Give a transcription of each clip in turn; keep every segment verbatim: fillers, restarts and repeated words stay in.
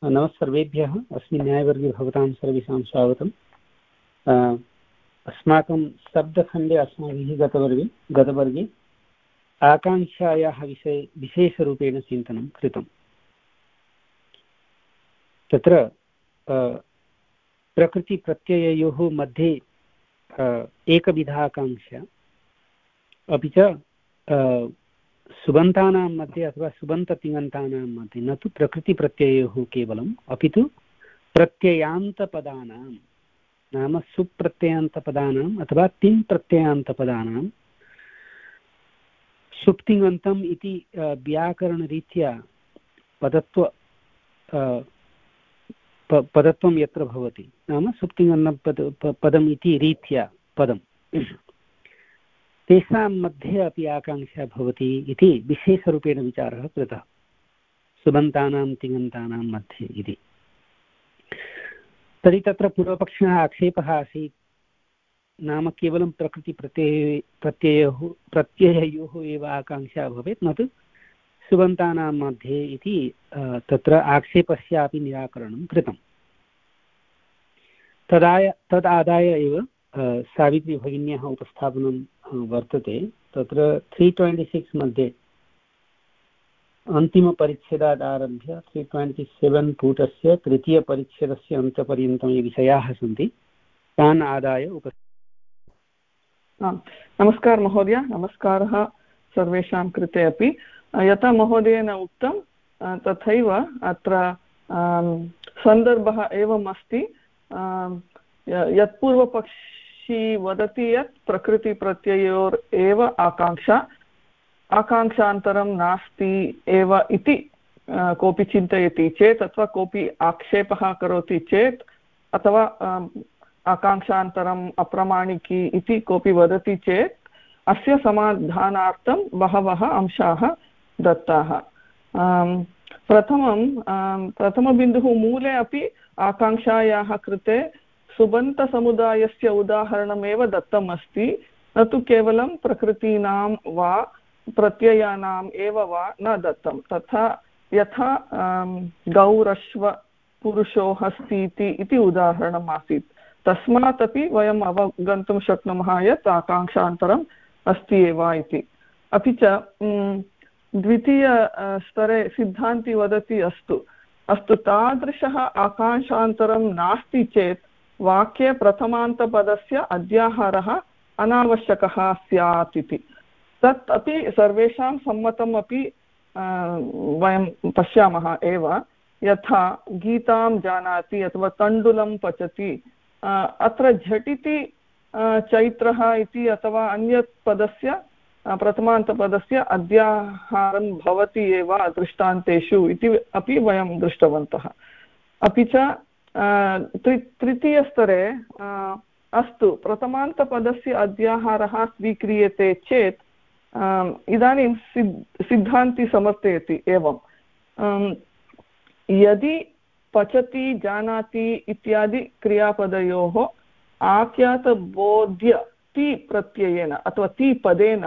नमः सर्वेभ्यः। अस्मिन् न्यायवर्गे भवतां सर्वेषां स्वागतम्। अस्माकं शब्दखण्डे अस्माभिः गतवर्गे गतवर्गे आकाङ्क्षायाः विषये विशेषरूपेण चिन्तनं कृतम्। तत्र प्रकृतिप्रत्यययोः मध्ये एकविधा आकाङ्क्षा, अपि च सुबन्तानां मध्ये अथवा सुबन्ततिङन्तानां मध्ये न तु प्रकृतिप्रत्ययोः केवलम्, अपि तु प्रत्ययान्तपदानां नाम सुप्रत्ययान्तपदानाम् अथवा तिङ् प्रत्ययान्तपदानां सुप्तिङन्तम् इति व्याकरणरीत्या पदत्व पदत्वं यत्र भवति, नाम सुप्तिङन्तं पद पदम् इति रीत्या पदं तेषां मध्ये अपि आकाङ्क्षा भवति इति विशेषरूपेण विचारः कृतः, सुबन्तानां तिङन्तानां मध्ये इति। तर्हि तत्र पूर्वपक्षिणः आक्षेपः आसीत्, नाम केवलं प्रकृतिप्रत्यये प्रत्ययोः प्रत्यययोः एव आकाङ्क्षा भवेत्, न तु सुबन्तानां मध्ये इति तत्र आक्षेपस्यापि निराकरणं कृतं। तदाय तदादाय एव सावित्री भगिन्याः उपस्थापनं वर्तते। तत्र त्री ट्वेण्टि सिक्स् मध्ये अन्तिमपरिच्छेदात् आरभ्य त्री ट्वेण्टि सेवेन् पुटस्य तृतीयपरिच्छेदस्य अन्तपर्यन्तं ये विषयाः सन्ति तान् आदाय उप नमस्कारः महोदय। नमस्कारः सर्वेषां कृते अपि। यथा महोदयेन उक्तं तथैव अत्र सन्दर्भः एवम् अस्ति, यत् पूर्वपक्षी वदति यत् प्रकृतिप्रत्ययोर् एव आकाङ्क्षा आकाङ्क्षान्तरं नास्ति एव इति कोऽपि चिन्तयति चेत् अथवा कोऽपि आक्षेपः करोति चेत् अथवा आकाङ्क्षान्तरम् अप्रमाणिकी इति कोऽपि वदति चेत् अस्य समाधानार्थं बहवः अंशाः दत्ताः। प्रथमं प्रथमबिन्दुः मूले अपि आकाङ्क्षायाः कृते सुबन्तसमुदायस्य उदाहरणमेव दत्तम् अस्ति, न तु केवलं प्रकृतीनां वा प्रत्ययानाम् एव वा न दत्तं। तथा यथा गौरश्व पुरुषो हस्तीति इति उदाहरणम् आसीत्, तस्मात् अपि वयम् अवगन्तुं शक्नुमः यत् आकाङ्क्षान्तरम् अस्ति एव इति। अपि च द्वितीयस्तरे सिद्धान्ती वदति अस्तु अस्तु तादृशः आकाङ्क्षान्तरं नास्ति चेत् वाक्ये प्रथमान्तपदस्य अध्याहारः अनावश्यकः स्यात् इति। तत् अपि सर्वेषां सम्मतम् अपि वयं पश्यामः एव। यथा गीतां जानाति अथवा तण्डुलं पचति, अत्र झटिति चैत्रः इति अथवा अन्यत् पदस्य प्रथमान्तपदस्य अध्याहारं भवति एव दृष्टान्तेषु इति अपि वयं दृष्टवन्तः। अपि च त्रि तृतीयस्तरे अस्तु प्रथमान्तपदस्य अध्याहारः स्वीक्रियते चेत् इदानीं सिद् सिद्धान्ती समर्थयति एवं, यदि पचति जानाति इत्यादि क्रियापदयोः आख्यातबोध्य ति प्रत्ययेन अथवा ति पदेन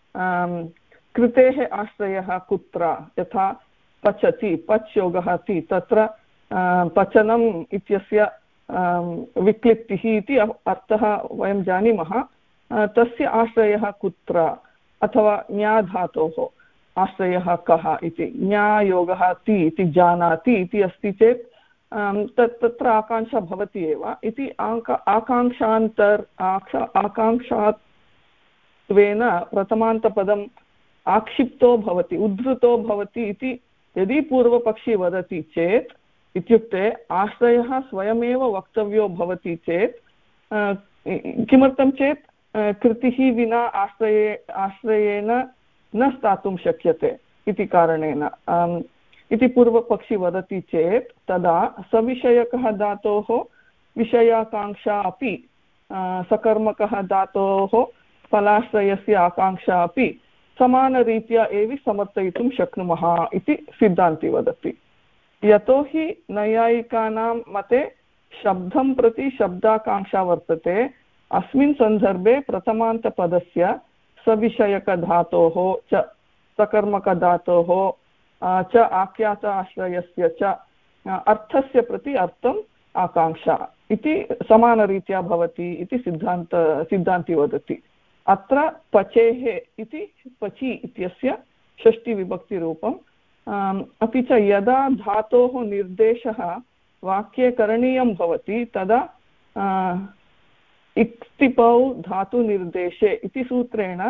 कृतेः आश्रयः कुत्र, यथा पचति पच् योगः ति, तत्र पचनम् इत्यस्य विक्लिप्तिः इति अर्थः वयं जानीमः। तस्य आश्रयः कुत्र, अथवा ञाधातोः आश्रयः कः इति, ञायोगः ति इति जानाति इति अस्ति चेत् तत् तत्र आकाङ्क्षा भवति एव इति। आङ्क आकाङ्क्षान्तर् आकाङ्क्षात्वेन प्रथमान्तपदम् आक्षिप्तो भवति, उद्धृतो भवति इति यदि पूर्वपक्षी वदति चेत्, इत्युक्ते आश्रयः स्वयमेव वक्तव्यो भवति चेत्, किमर्थं चेत् कृतिः विना आश्रये आश्रयेण न स्थातुं शक्यते इति कारणेन इति पूर्वपक्षी वदति चेत्, तदा सविषयकः धातोः विषयाकाङ्क्षा अपि सकर्मकः धातोः फलाश्रयस्य आकाङ्क्षा अपि समानरीत्या एव समर्थयितुं शक्नुमः इति सिद्धान्ती वदति। यतोहि नैयायिकानां मते शब्दं प्रति शब्दाकाङ्क्षा वर्तते, अस्मिन् सन्दर्भे प्रथमान्तपदस्य सविषयकधातोः च सकर्मकधातोः च आख्यात आश्रयस्य च अर्थस्य प्रति अर्थम् आकाङ्क्षा इति समानरीत्या भवति इति सिद्धान्त सिद्धान्ती वदति। अत्र पचेः इति पचि इत्यस्य षष्टिविभक्तिरूपम्। अपि च यदा धातोः निर्देशः वाक्ये करणीयं भवति तदा इक्तिपौ धातुनिर्देशे इति सूत्रेण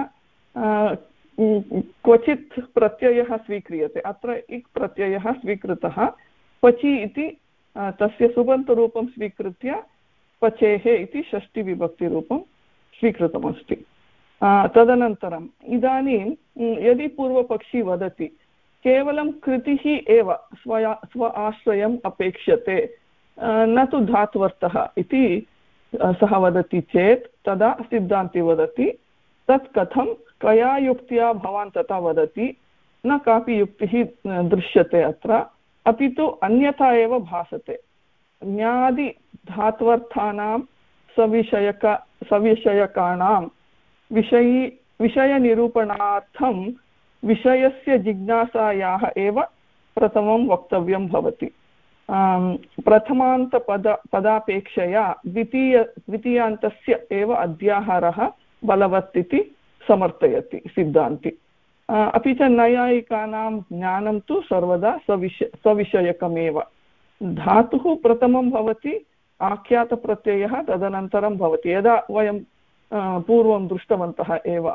क्वचित् प्रत्ययः स्वीक्रियते। अत्र इक् प्रत्ययः स्वीकृतः, पचि इति तस्य सुबन्तरूपं स्वीकृत्य पचेः इति षष्टिविभक्तिरूपं स्वीकृतमस्ति। तदनन्तरम् इदानीं यदि पूर्वपक्षी वदति केवलं कृतिः एव स्वया स्व आश्रयम् अपेक्ष्यते न तु धात्वर्थः इति सः वदति चेत् तदा सिद्धान्ती वदति तत् कथं, कया युक्त्या भवान् तथा वदति, न कापि युक्तिः दृश्यते अत्र, अपि तु अन्यथा एव भासते। न्यादि धात्वर्थानां सविषयक सविषयकाणां विषयी विषयनिरूपणार्थं विषयस्य जिज्ञासायाः एव प्रथमं वक्तव्यं भवति। प्रथमान्तपद पदापेक्षया द्वितीय द्वितीयान्तस्य एव अध्याहारः बलवत् इति समर्थयति सिद्धान्ति। अपि च नैयायिकानां ज्ञानं तु सर्वदा सविष सविषयकमेव। धातुः प्रथमं भवति, आख्यातप्रत्ययः तदनन्तरं भवति। यदा वयं पूर्वं दृष्टवन्तः एव,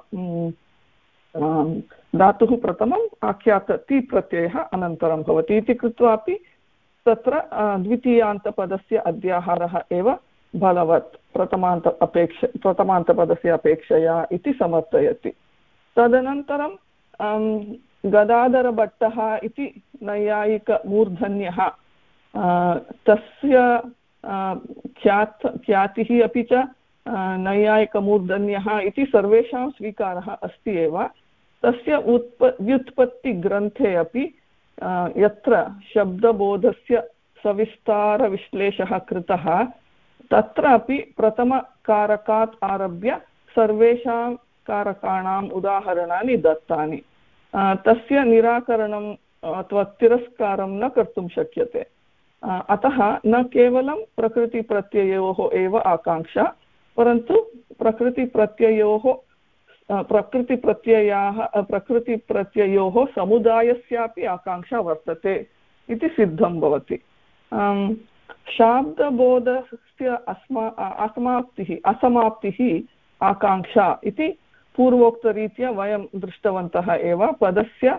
धातुः प्रथमम्, आख्यात ति प्रत्ययः अनन्तरं भवति इति कृत्वापि तत्र द्वितीयान्तपदस्य अध्याहारः एव बलवत् प्रथमान्त अपेक्ष प्रथमान्तपदस्य अपेक्षया इति समर्थयति। तदनन्तरं गदाधरभट्टः इति नैयायिकमूर्धन्यः, तस्य ख्यात् ख्यातिः अपि च नैयायिकमूर्धन्यः इति सर्वेषां स्वीकारः अस्ति एव। तस्य उत्प व्युत्पत्तिग्रन्थे अपि यत्र शब्दबोधस्य सविस्तारविश्लेषः कृतः तत्रापि प्रथमकारकात् आरभ्य सर्वेषां कारकाणाम् उदाहरणानि दत्तानि। तस्य निराकरणम् अथवा तिरस्कारं न कर्तुं शक्यते। अतः न केवलं प्रकृतिप्रत्ययोः एव आकाङ्क्षा, परन्तु प्रकृतिप्रत्ययोः प्रकृतिप्रत्ययाः प्रकृतिप्रत्ययोः समुदायस्यापि आकाङ्क्षा वर्तते इति सिद्धं भवति। शाब्दबोधस्य अस्मा असमाप्तिः असमाप्तिः आकाङ्क्षा इति पूर्वोक्तरीत्या वयं दृष्टवन्तः एव। पदस्य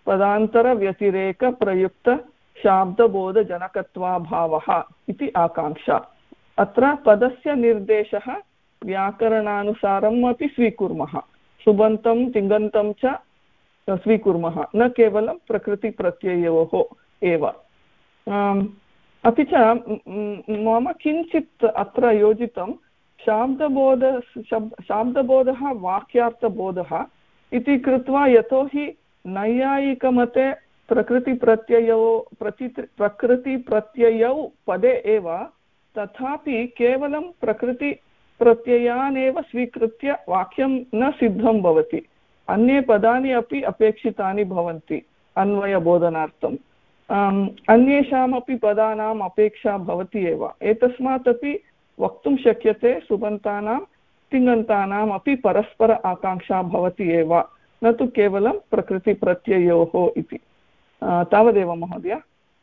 पदान्तरव्यतिरेकप्रयुक्तशाब्दबोधजनकत्वाभावः इति आकाङ्क्षा। अत्र पदस्य निर्देशः व्याकरणानुसारम् अपि स्वीकुर्मः, सुबन्तं तिङन्तं च स्वीकुर्मः, न केवलं प्रकृतिप्रत्ययोः एव। अपि च मम किञ्चित् अत्र योजितं शाब्दबोध शाब्दबोधः वाक्यार्थबोधः इति कृत्वा, यतोहि नैयायिकमते प्रकृतिप्रत्ययौ प्रति प्रकृतिप्रत्ययौ पदे एव, तथापि केवलं प्रकृतिप्रत्ययान् एव स्वीकृत्य वाक्यं न सिद्धं भवति। अन्ये पदानि अपि अपेक्षितानि भवन्ति अन्वयबोधनार्थम्। अन्येषामपि पदानाम् अपेक्षा भवति एव। एतस्मात् अपि वक्तुं शक्यते सुबन्तानां तिङन्तानाम् अपि परस्पर आकाङ्क्षा भवति एव, न तु केवलं प्रकृतिप्रत्ययोः इति। तावदेव महोदय।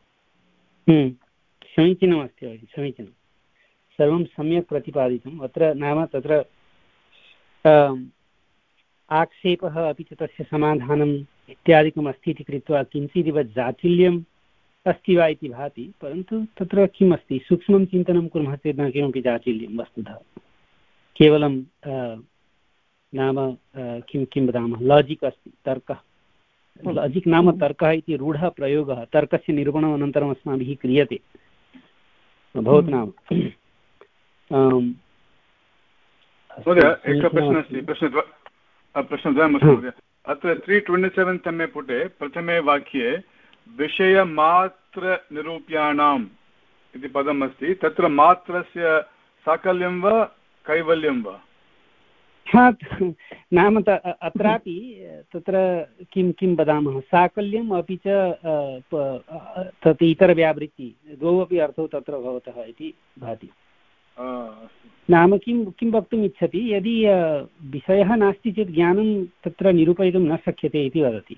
समीचीनमस्ति, समीचीनं, सर्वं सम्यक् प्रतिपादितम्। अत्र नाम तत्र आक्षेपः अपि च तस्य समाधानम् इत्यादिकम् अस्ति इति कृत्वा किञ्चिदिव जातिल्यम् अस्ति वा इति भाति, परन्तु तत्र किम् अस्ति, सूक्ष्मं चिन्तनं कुर्मः चेत् न किमपि जातिल्यं वस्तुतः। केवलं नाम किं किं वदामः, लाजिक् अस्ति, तर्कः। लाजिक् नाम तर्कः इति रूढः प्रयोगः, तर्कस्य निरूपणम् अनन्तरम् अस्माभिः क्रियते। भवतु नाम महोदय एकः प्रश्नः अस्ति, प्रश्नद्वयमस्ति महोदय। अत्र त्री ट्वेण्टि सेवेन् तमे पुटे प्रथमे वाक्ये विषयमात्रनिरूप्याणाम् इति पदम् अस्ति। तत्र मात्रस्य साकल्यं वा कैवल्यं वा? नाम अत्रापि तत्र किं किं वदामः, साकल्यम् अपि च तत् इतरव्यावृत्ति द्वौ अपि अर्थौ तत्र भवतः इति भाति। नाम किं किं वक्तुम् इच्छति, यदि विषयः नास्ति चेत् ज्ञानं तत्र निरूपयितुं न शक्यते इति वदति।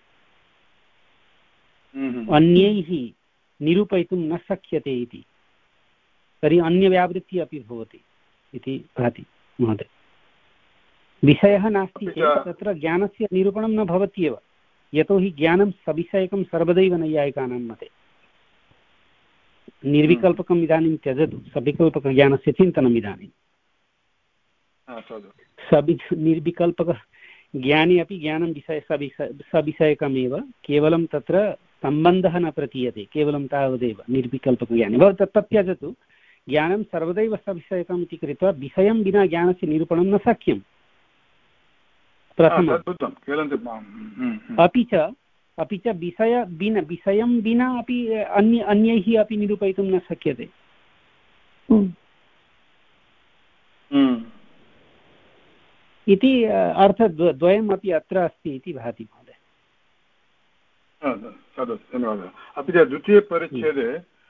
अन्यैः निरूपयितुं न शक्यते इति, तर्हि अन्यव्यावृत्तिः अपि भवति इति भाति महोदय। विषयः नास्ति चेत् तत्र ज्ञानस्य निरूपणं न भवत्येव, यतोहि ज्ञानं सविषयकं सर्वदैव नैयायिकानां मते। निर्विकल्पकम् इदानीं त्यजतु, सविकल्पकज्ञानस्य चिन्तनम् इदानीं सवि निर्विकल्पकज्ञाने अपि ज्ञानं विषय सविषय सविषयकमेव, केवलं तत्र सम्बन्धः न प्रतीयते, केवलं तावदेव निर्विकल्पकज्ञाने। भवतः तत् त्यजतु, ज्ञानं सर्वदैव सविषयकम् इति कृत्वा विषयं विना ज्ञानस्य निरूपणं न शक्यं प्रथमम्। अपि च अपि च विषय विना विषयं विना अपि अन्य अन्यैः अपि निरूपयितुं न शक्यते। इति अर्थद्वयम् अपि अत्र अस्ति इति भाति महोदय। धन्यवादः। अपि च द्वितीयपरिच्छेदे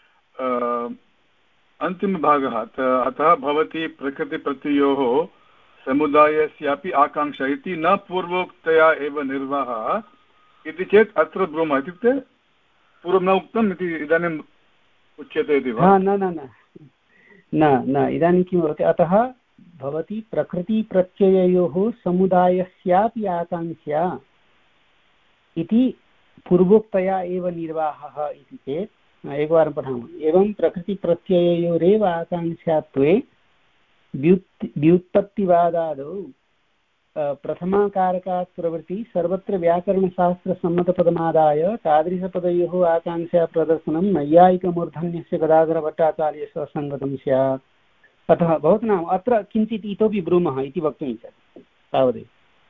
अन्तिमभागः, अतः भवति प्रकृतिप्रत्ययोः समुदायस्यापि आकाङ्क्षा इति न पूर्वोक्तया एव निर्वाहः इति चेत् अत्र ब्रूमः, इत्युक्ते पूर्वं न उक्तम् इति इदानीम् उच्यते इति वा? न न न न न इदानीं किं भवति, अतः भवति प्रकृतिप्रत्यययोः समुदायस्यापि आकाङ्क्षा इति पूर्वोक्तया एव निर्वाहः इति चेत् एकवारं पठामः। एवं प्रकृतिप्रत्यययोरेव आकाङ्क्षात्वे व्युत् व्युत्पत्तिवादादौ प्रथमाकारकात् प्रवृत्ति सर्वत्र व्याकरणशास्त्रसम्मतपदमादाय तादृशपदयोः आकाङ्क्षा प्रदर्शनं नैयायिकमूर्धन्यस्य गदाधरभट्टाचार्यस्य असङ्गतं स्यात्। अतः भवतु नाम अत्र किञ्चित् इतोपि ब्रूमः इति वक्तुम् इच्छति, तावदेव।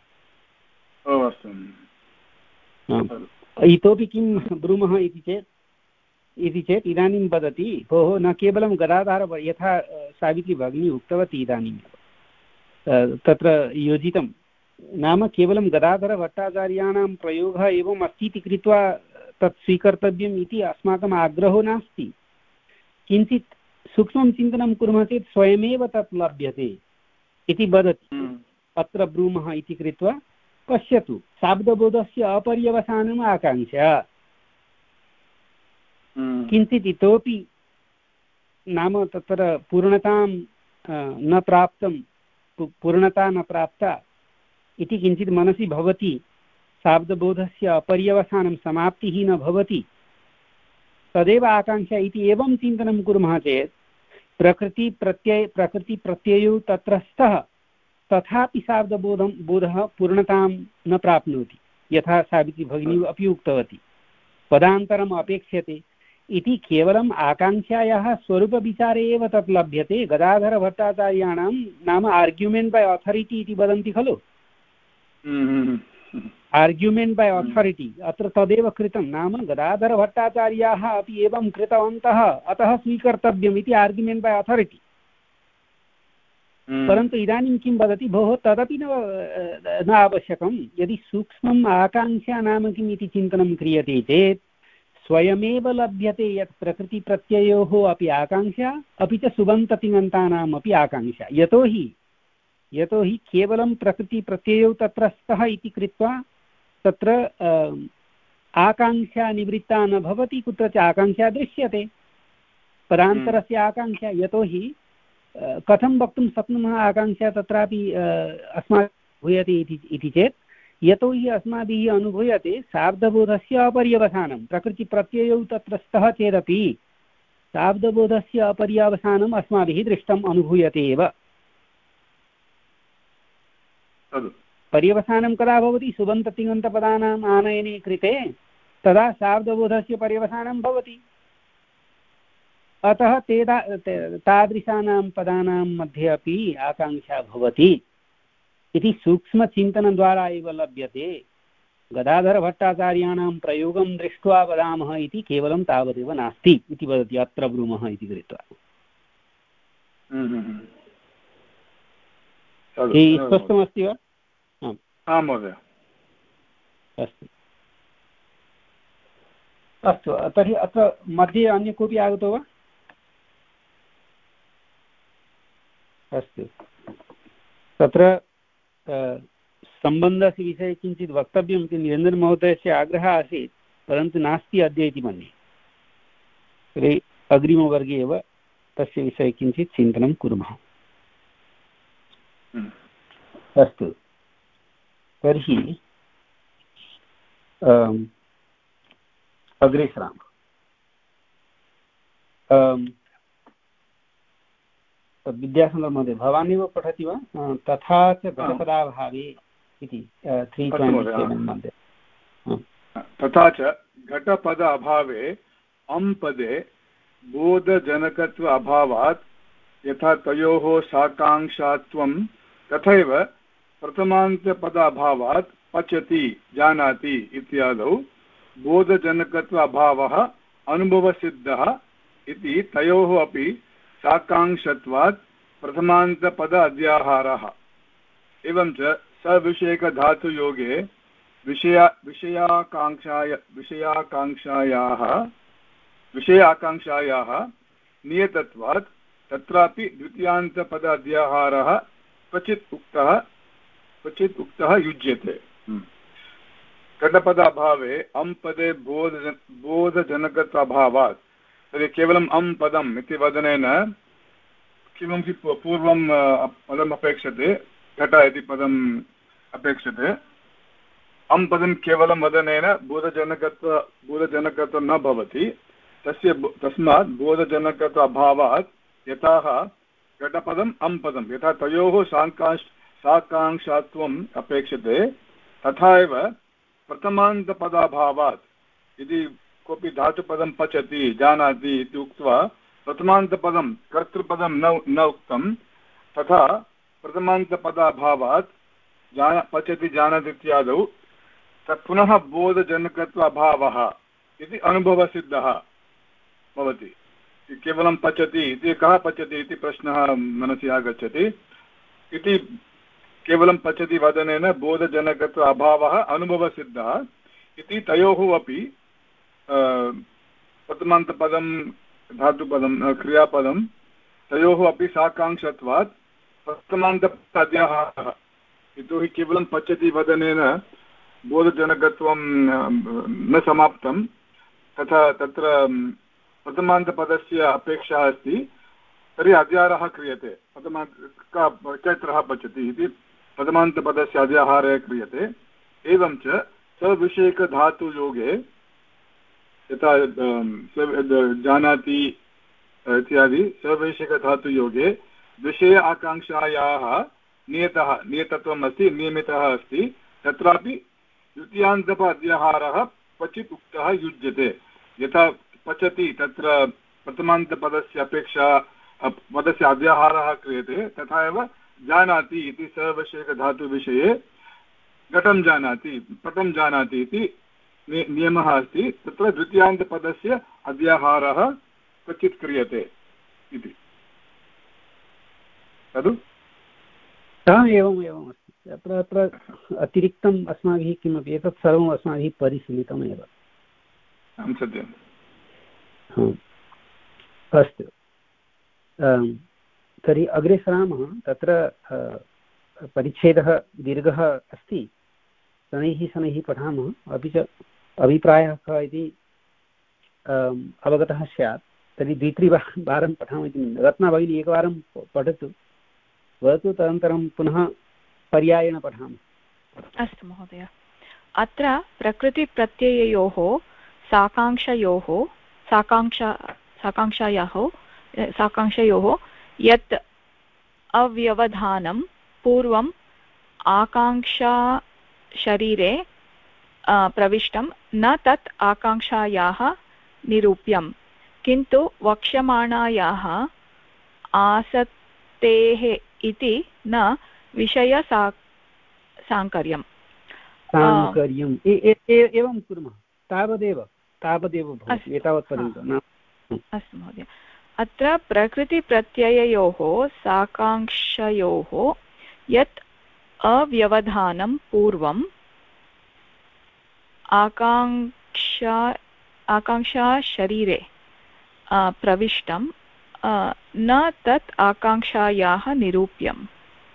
इतोपि किं ब्रूमः इति चेत् इति चेत् इदानीं वदति, भोः न केवलं गदाधार, यथा सावित्री भगिनी उक्तवती इदानीं तत्र योजितं, नाम केवलं गदाधरभट्टाचार्याणां प्रयोगः एवम् अस्ति इति कृत्वा तत् स्वीकर्तव्यम् इति अस्माकम् आग्रहो नास्ति। किञ्चित् सूक्ष्मं चिन्तनं कुर्मः चेत् स्वयमेव तत् लभ्यते इति वदति अत्र ब्रूमः इति कृत्वा। पश्यतु, शाब्दबोधस्य अपर्यवसानम् आकाङ्क्षा, किञ्चित् इतोपि नाम तत्र पूर्णतां न प्राप्तं, पूर्णता न प्राप्ता इति किञ्चित् मनसि भवति, शाब्दबोधस्य अपर्यवसानं समाप्तिः न भवति, तदेव आकाङ्क्षा इति एवं चिन्तनं कुर्मः चेत् प्रकृतिप्रत्यय प्रकृतिप्रत्ययौ तत्र स्तः, तथापि शाब्दबोधं बोधः पूर्णतां न प्राप्नोति, यथा सावित्री भगिनी अपि उक्तवती, पदान्तरम् अपेक्ष्यते इति केवलम् आकाङ्क्षायाः स्वरूपविचारे एव तत् लभ्यते। गदाधरभट्टाचार्याणां नाम आर्ग्युमेण्ट् बै अथारिटी इति वदन्ति खलु, आर्ग्युमेण्ट् बै अथारिटी, अत्र तदेव कृतं। नाम गदाधरभट्टाचार्याः अपि एवं कृतवन्तः, अतः स्वीकर्तव्यम् इति आर्ग्युमेण्ट् बै अथारिटी। परन्तु इदानीं किं वदति, भोः तदपि न न आवश्यकं। यदि सूक्ष्मम् आकाङ्क्षा नाम किम् इति चिन्तनं क्रियते चेत् स्वयमेव लभ्यते यत् प्रकृतिप्रत्ययोः अपि आकाङ्क्षा, अपि च सुबन्ततिङन्तानाम् अपि आकाङ्क्षा। यतोहि यतोहि केवलं प्रकृतिप्रत्ययौ तत्र स्तः इति कृत्वा तत्र आकाङ्क्षा निवृत्ता न भवति, कुत्रचित् आकाङ्क्षा दृश्यते, पदान्तरस्य आकाङ्क्षा। यतोहि कथं वक्तुं शक्नुमः आकाङ्क्षा तत्रापि अस्माभिः भूयते इति चेत्, यतोहि अस्माभिः अनुभूयते शाब्दबोधस्य अपर्यवसानं, प्रकृतिप्रत्ययौ तत्र स्तः चेदपि शाब्दबोधस्य अपर्यवसानम् अस्माभिः दृष्टम् अनुभूयते एव। पर्यवसानं कदा भवति, सुबन्ततिङन्तपदानाम् आनयने कृते, तदा शाब्दबोधस्य पर्यवसानं भवति। अतः ते तादृशानां पदानां मध्ये अपि आकाङ्क्षा भवति इति सूक्ष्मचिन्तनद्वारा एव लभ्यते। गदाधरभट्टाचार्याणां प्रयोगं दृष्ट्वा वदामः इति केवलं तावदेव नास्ति इति वदति अत्र ब्रूमः इति कृत्वा। स्पष्टमस्ति वा? आं महोदय। अस्तु अस्तु, तर्हि अत्र मध्ये अन्य कोऽपि आगतो वा? अस्तु तत्र सम्बन्धस्य विषये किञ्चित् वक्तव्यम् इति निरञ्जनमहोदयस्य आग्रहः आसीत् परन्तु नास्ति अद्य इति मन्ये तर्हि अग्रिमवर्गे एव तस्य विषये किञ्चित् चिन्तनं कुर्मः अस्तु तर्हि अग्रे सरामः विद्यासागरमहोदय भवानेव पठति वा तथा च घटपदाभावे इति त्री ट्वेण्टि सेवेन् मध्ये तथा च घटपद अभावे अं पदे बोधजनकत्व अभावात् यथा तयोः साकाङ्क्षात्वं तथैव प्रथमान्तपद अभावात् पचति जानाति इत्यादौ बोधजनकत्व अभावः अनुभवसिद्धः इति तयोः अपि साकाङ्क्षत्वात् प्रथमान्तपद अध्याहारः एवं च सविषयकधातुयोगे विषया विषयाकाङ्क्षाय विषयाकाङ्क्षायाः विषय आकाङ्क्षायाः नियतत्वात् तत्रापि द्वितीयान्तपद अध्याहारः क्वचित् उक्तः क्वचित् उक्तः युज्यते घटपद अभावे अं पदे बोध बोधजनकत्व अभावात् तर्हि केवलम् अं पदम् इति वदनेन किमपि पूर्वं पदम् अपेक्षते घट इति पदम् अपेक्षते अं पदं केवलं वदनेन बोधजनकत्व बोधजनकत्वं न भवति तस्य तस्मात् बोधजनकत्व अभावात् यतः घटपदम् अं पदं यथा तयोः साकाङ्क्ष साकाङ्क्षात्वम् अपेक्षते तथा एव प्रथमान्तपदाभावात् यदि कोऽपि धातुपदं पचति जानाति इति उक्त्वा प्रथमान्तपदं कर्तृपदं न न उक्तं तथा प्रथमान्तपदाभावात् जान पचति जानाति इत्यादौ तत् पुनः बोधजनकत्व अभावः इति अनुभवसिद्धः भवति केवलं पचति इति कः पचति इति प्रश्नः मनसि आगच्छति इति केवलं पचति वदनेन बोधजनकत्व अभावः अनुभवसिद्धः इति तयोः अपि प्रथमान्तपदं धातुपदं क्रियापदं तयोः अपि साकाङ्क्षत्वात् प्रथमान्तपद अध्याहारः यतोहि केवलं पचति वदनेन बोधजनकत्वं न समाप्तं तथा तत्र प्रथमान्तपदस्य अपेक्षा अस्ति तर्हि अध्याहारः क्रियते प्रथमान्त चैत्रः पचति इति प्रथमान्तपदस्य अध्याहारः क्रियते एवं च सविषयकधातुयोगे यथा जानाति इत्यादि सविषयकधातुयोगे विषय आकाङ्क्षायाः नियतः नियतत्वम् अस्ति नियमितः अस्ति तत्रापि द्वितीयान्तप अध्याहारः क्वचित् उक्तः युज्यते यथा पचति तत्र प्रथमान्तपदस्य अपेक्षा पदस्य अध्याहारः क्रियते तथा एव जानाति इति सविषयकधातुविषये घटं जानाति पटं जानाति इति नियमः अस्ति तत्र द्वितीयान्तपदस्य अध्याहारः क्वचित् क्रियते इति खलु एवम् एवम् अस्ति अत्र अत्र अतिरिक्तम् अस्माभिः किमपि एतत् सर्वम् अस्माभिः परिशीलितमेव सत्यम् अस्तु तर्हि अग्रे सरामः तत्र परिच्छेदः दीर्घः अस्ति शनैः शनैः पठामः अपि च अभिप्रायः कः इति अवगतः स्यात् तर्हि द्वित्रिवारं पठामः इति रत्ना भगिनी एकवारं पठतु वदतु तदनन्तरं पुनः पर्यायेण पठामः अस्तु महोदय अत्र प्रकृतिप्रत्यययोः साकाङ्क्षयोः साकाङ्क्षा साकाङ्क्षायाः साकाङ्क्षयोः यत् अव्यवधानं पूर्वम् आकाङ्क्षा शरीरे प्रविष्टं न तत् आकाङ्क्षायाः निरूप्यं किन्तु वक्ष्यमाणायाः आसक्तेः इति न विषय साङ्कर्यं साङ्कर्यम् एवं कुर्मः तावदेव तावदेव भवति एतावत्पर्यन्तं अस्तु महोदय अत्र प्रकृतिप्रत्यययोः साकाङ्क्षयोः यत् अव्यवधानं पूर्वम् आकाङ्क्षा आकाङ्क्षा शरीरे प्रविष्टं न तत् आकाङ्क्षायाः निरूप्यम्।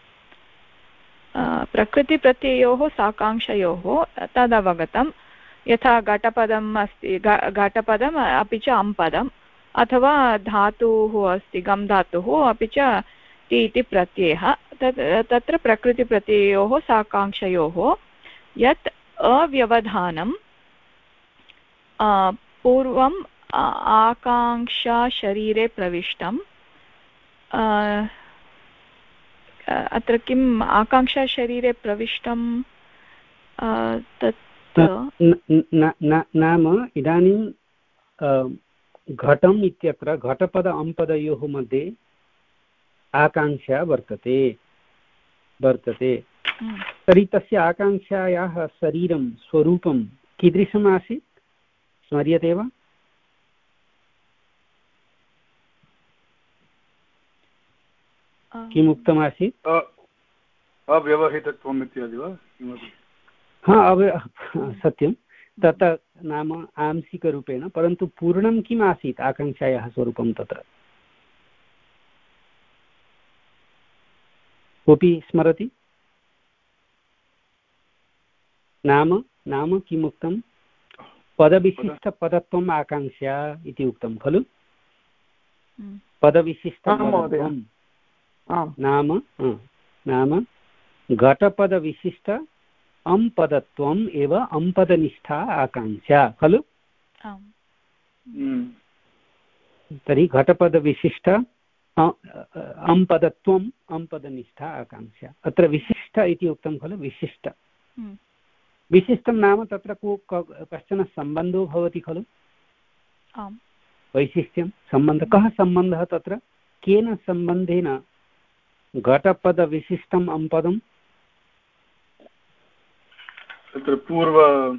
प्रकृतिप्रत्ययोः साकाङ्क्षयोः तदवगतं, यथा घटपदम् अस्ति, घटपदम् अपि च अम्पदम्, अथवा धातुः अस्ति गम् धातुः अपि च ति इति प्रत्ययः, तत् तत्र प्रकृतिप्रत्ययोः साकाङ्क्षयोः यत् अव्यवधानं पूर्वम् आकाङ्क्षाशरीरे प्रविष्टं, अत्र किम् आकाङ्क्षाशरीरे प्रविष्टं तत् नाम इदानीं घटम् इत्यत्र घटपद अम्पदयोः मध्ये आकाङ्क्षा वर्तते वर्तते तर्हि तस्य आकाङ्क्षायाः शरीरं स्वरूपं कीदृशम् आसीत् स्मर्यते वा? किम् उक्तमासीत्? अव्यवहितत्वम् इत्यादि वा किमपि? हा अव सत्यं तत् नाम आंशिकरूपेण, परन्तु पूर्णं किम् आसीत् आकाङ्क्षायाः स्वरूपं तत्र कोऽपि स्मरति? नाम नाम किम् उक्तं? पदविशिष्टपदत्वम् आकाङ्क्षा इति उक्तं खलु? पदविशिष्टपदत्वं नाम नाम घटपदविशिष्ट अम्पदत्वम् एव अम्पदनिष्ठा आकाङ्क्षा खलु? तर्हि घटपदविशिष्ट अम्पदत्वम् अम्पदनिष्ठा आकाङ्क्षा। अत्र विशिष्ट इति उक्तं खलु? विशिष्ट विशिष्टं नाम तत्र को कश्चन सम्बन्धो भवति खलु? वैशिष्ट्यं सम्बन्धः। कः सम्बन्धः तत्र? केन सम्बन्धेन घटपदविशिष्टम् अम्पदं? तत्र पूर्व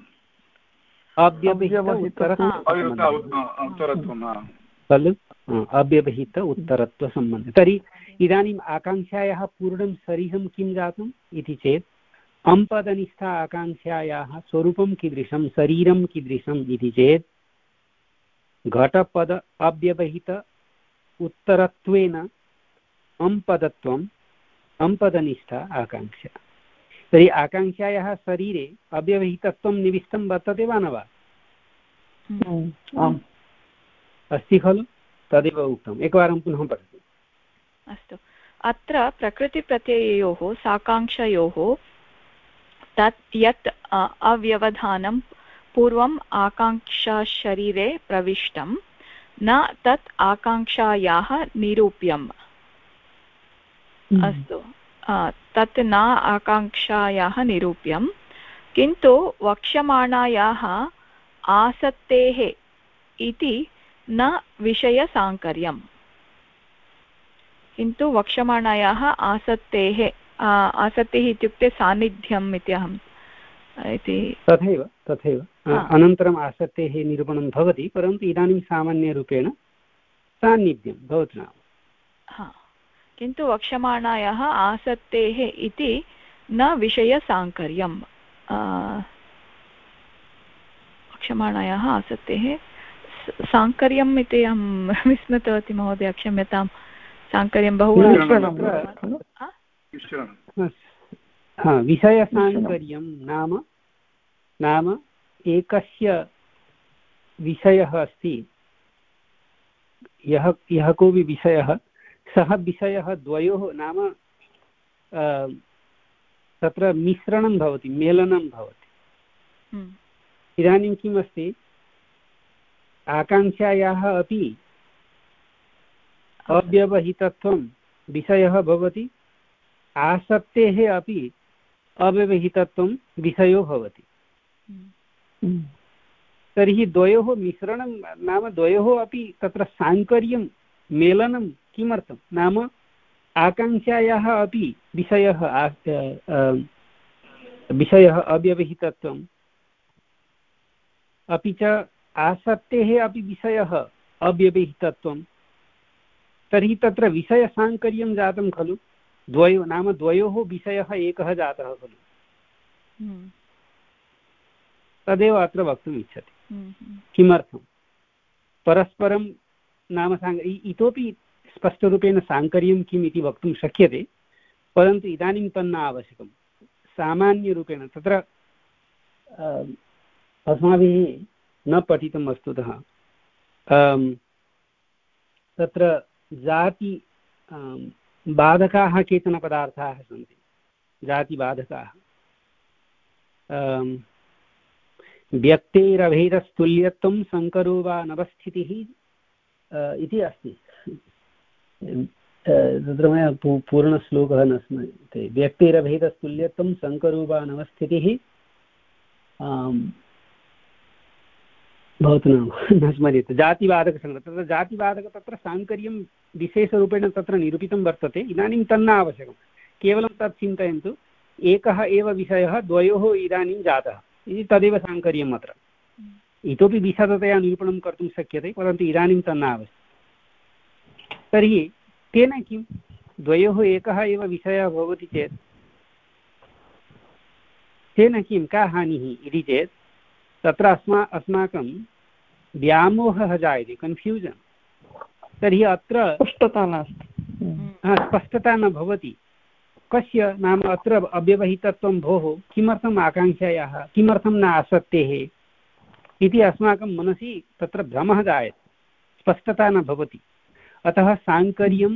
खलु अव्यवहित उत्तरत्वसम्बन्धः। तर्हि इदानीम् आकाङ्क्षायाः पूर्णं शरीरं किं जातम् इति चेत् अम्पदनिष्ठा आकाङ्क्षायाः स्वरूपं कीदृशं, शरीरं कीदृशम् इति चेत् घटपद अव्यवहित उत्तरत्वेन अम्पदत्वम् अम्पदनिष्ठा आकाङ्क्षा। तर्हि आकाङ्क्षायाः शरीरे अव्यवहितत्वं निविष्टं वर्तते वा न वा? अस्ति खलु? तदेव उक्तम्। एकवारं पुनः पठतु। अस्तु, अत्र प्रकृतिप्रत्यययोः साकाङ्क्षयोः तत् यत् अव्यवधानं पूर्वम् आकाङ्क्षाशरीरे प्रविष्टं न तत् आकाङ्क्षायाः निरूप्यम्। अस्तु, तत् न आकाङ्क्षायाः निरूप्यं, किन्तु वक्ष्यमाणायाः आसक्तेः इति न विषयसाङ्कर्यम्। किन्तु वक्ष्यमाणायाः आसक्तेः, आसक्तिः इत्युक्ते सान्निध्यम् इति अहम् इति तथैव तथैव अनन्तरम् आसक्तेः निरूपणं भवति, परन्तु इदानीं सामान्यरूपेण सान्निध्यं भवति नाम। हा, किन्तु वक्ष्यमाणायाः आसक्तेः इति न विषयसाङ्कर्यम्। वक्ष्यमाणायाः आसक्तेः साङ्कर्यम् इति अहं विस्मृतवती महोदय, क्षम्यतां। साङ्कर्यं बहु विषयसाङ्कर्यं नाम नाम एकस्य विषयः अस्ति, यः यः कोऽपि विषयः, सः विषयः द्वयोः नाम तत्र मिश्रणं भवति, मेलनं भवति। इदानीं किम् अस्ति, आकाङ्क्षायाः अपि अव्यवहितत्वं विषयः भवति, आसक्तेः अपि अव्यवहितत्वं विषयो भवति। तर्हि द्वयोः मिश्रणं नाम द्वयोः अपि तत्र साङ्कर्यं मेलनं किमर्थं नाम आकाङ्क्षायाः अपि विषयः विषयः अव्यवहितत्वम् अपि च आसक्तेः अपि विषयः अव्यवहितत्वं। तर्हि तत्र विषयसाङ्कर्यं जातं खलु, द्वयो नाम द्वयोः विषयः एकः जातः खलु। तदेव अत्र वक्तुम् इच्छति। किमर्थं परस्परं नाम साङ्ग इतोपि स्पष्टरूपेण साङ्कर्यं किम् इति वक्तुं शक्यते, परन्तु इदानीं तन्न आवश्यकं। सामान्यरूपेण तत्र अस्माभिः न पठितं वस्तुतः तत्र जाति बाधकाः केचन पदार्थाः सन्ति, जातिबाधकाः। व्यक्तेरभेदस्तुल्यत्वं सङ्करो वा नवस्थितिः इति अस्ति। तत्र मया पूर्णश्लोकः न स्मर्यते। व्यक्तेरभेदस्तुल्यत्वं सङ्करो वा नवस्थितिः भवतु नाम न स्मर्यते। जातिबाधकसङ्ग्रहः, तत्र जातिबाधक तत्र साङ्कर्यं विशेषरूपेण तत्र निरूपितं वर्तते। इदानीं तन्न आवश्यकं, केवलं तत् चिन्तयन्तु, एकः एव विषयः द्वयोः इदानीं जातः इति तदेव साङ्कर्यम्। अत्र इतोपि विशदतया निरूपणं कर्तुं शक्यते, परन्तु इदानीं तन्न आवश्यकं। तर्हि तेन किं, द्वयोः एकः एव विषयः भवति चेत् तेन किं, का हानिः इति चेत् तत्र अस्मा अस्माकं व्यामोहः जायते, कन्फ्यूजन्। तर्हि अत्र स्पष्टता नास्ति, स्पष्टता न भवति। कस्य नाम अत्र अव्यवहितत्वं भोः किमर्थम् आकाङ्क्षायाः, किमर्थं न आसक्तेः इति अस्माकं मनसि तत्र भ्रमः जायते, स्पष्टता न भवति। अतः साङ्कर्यं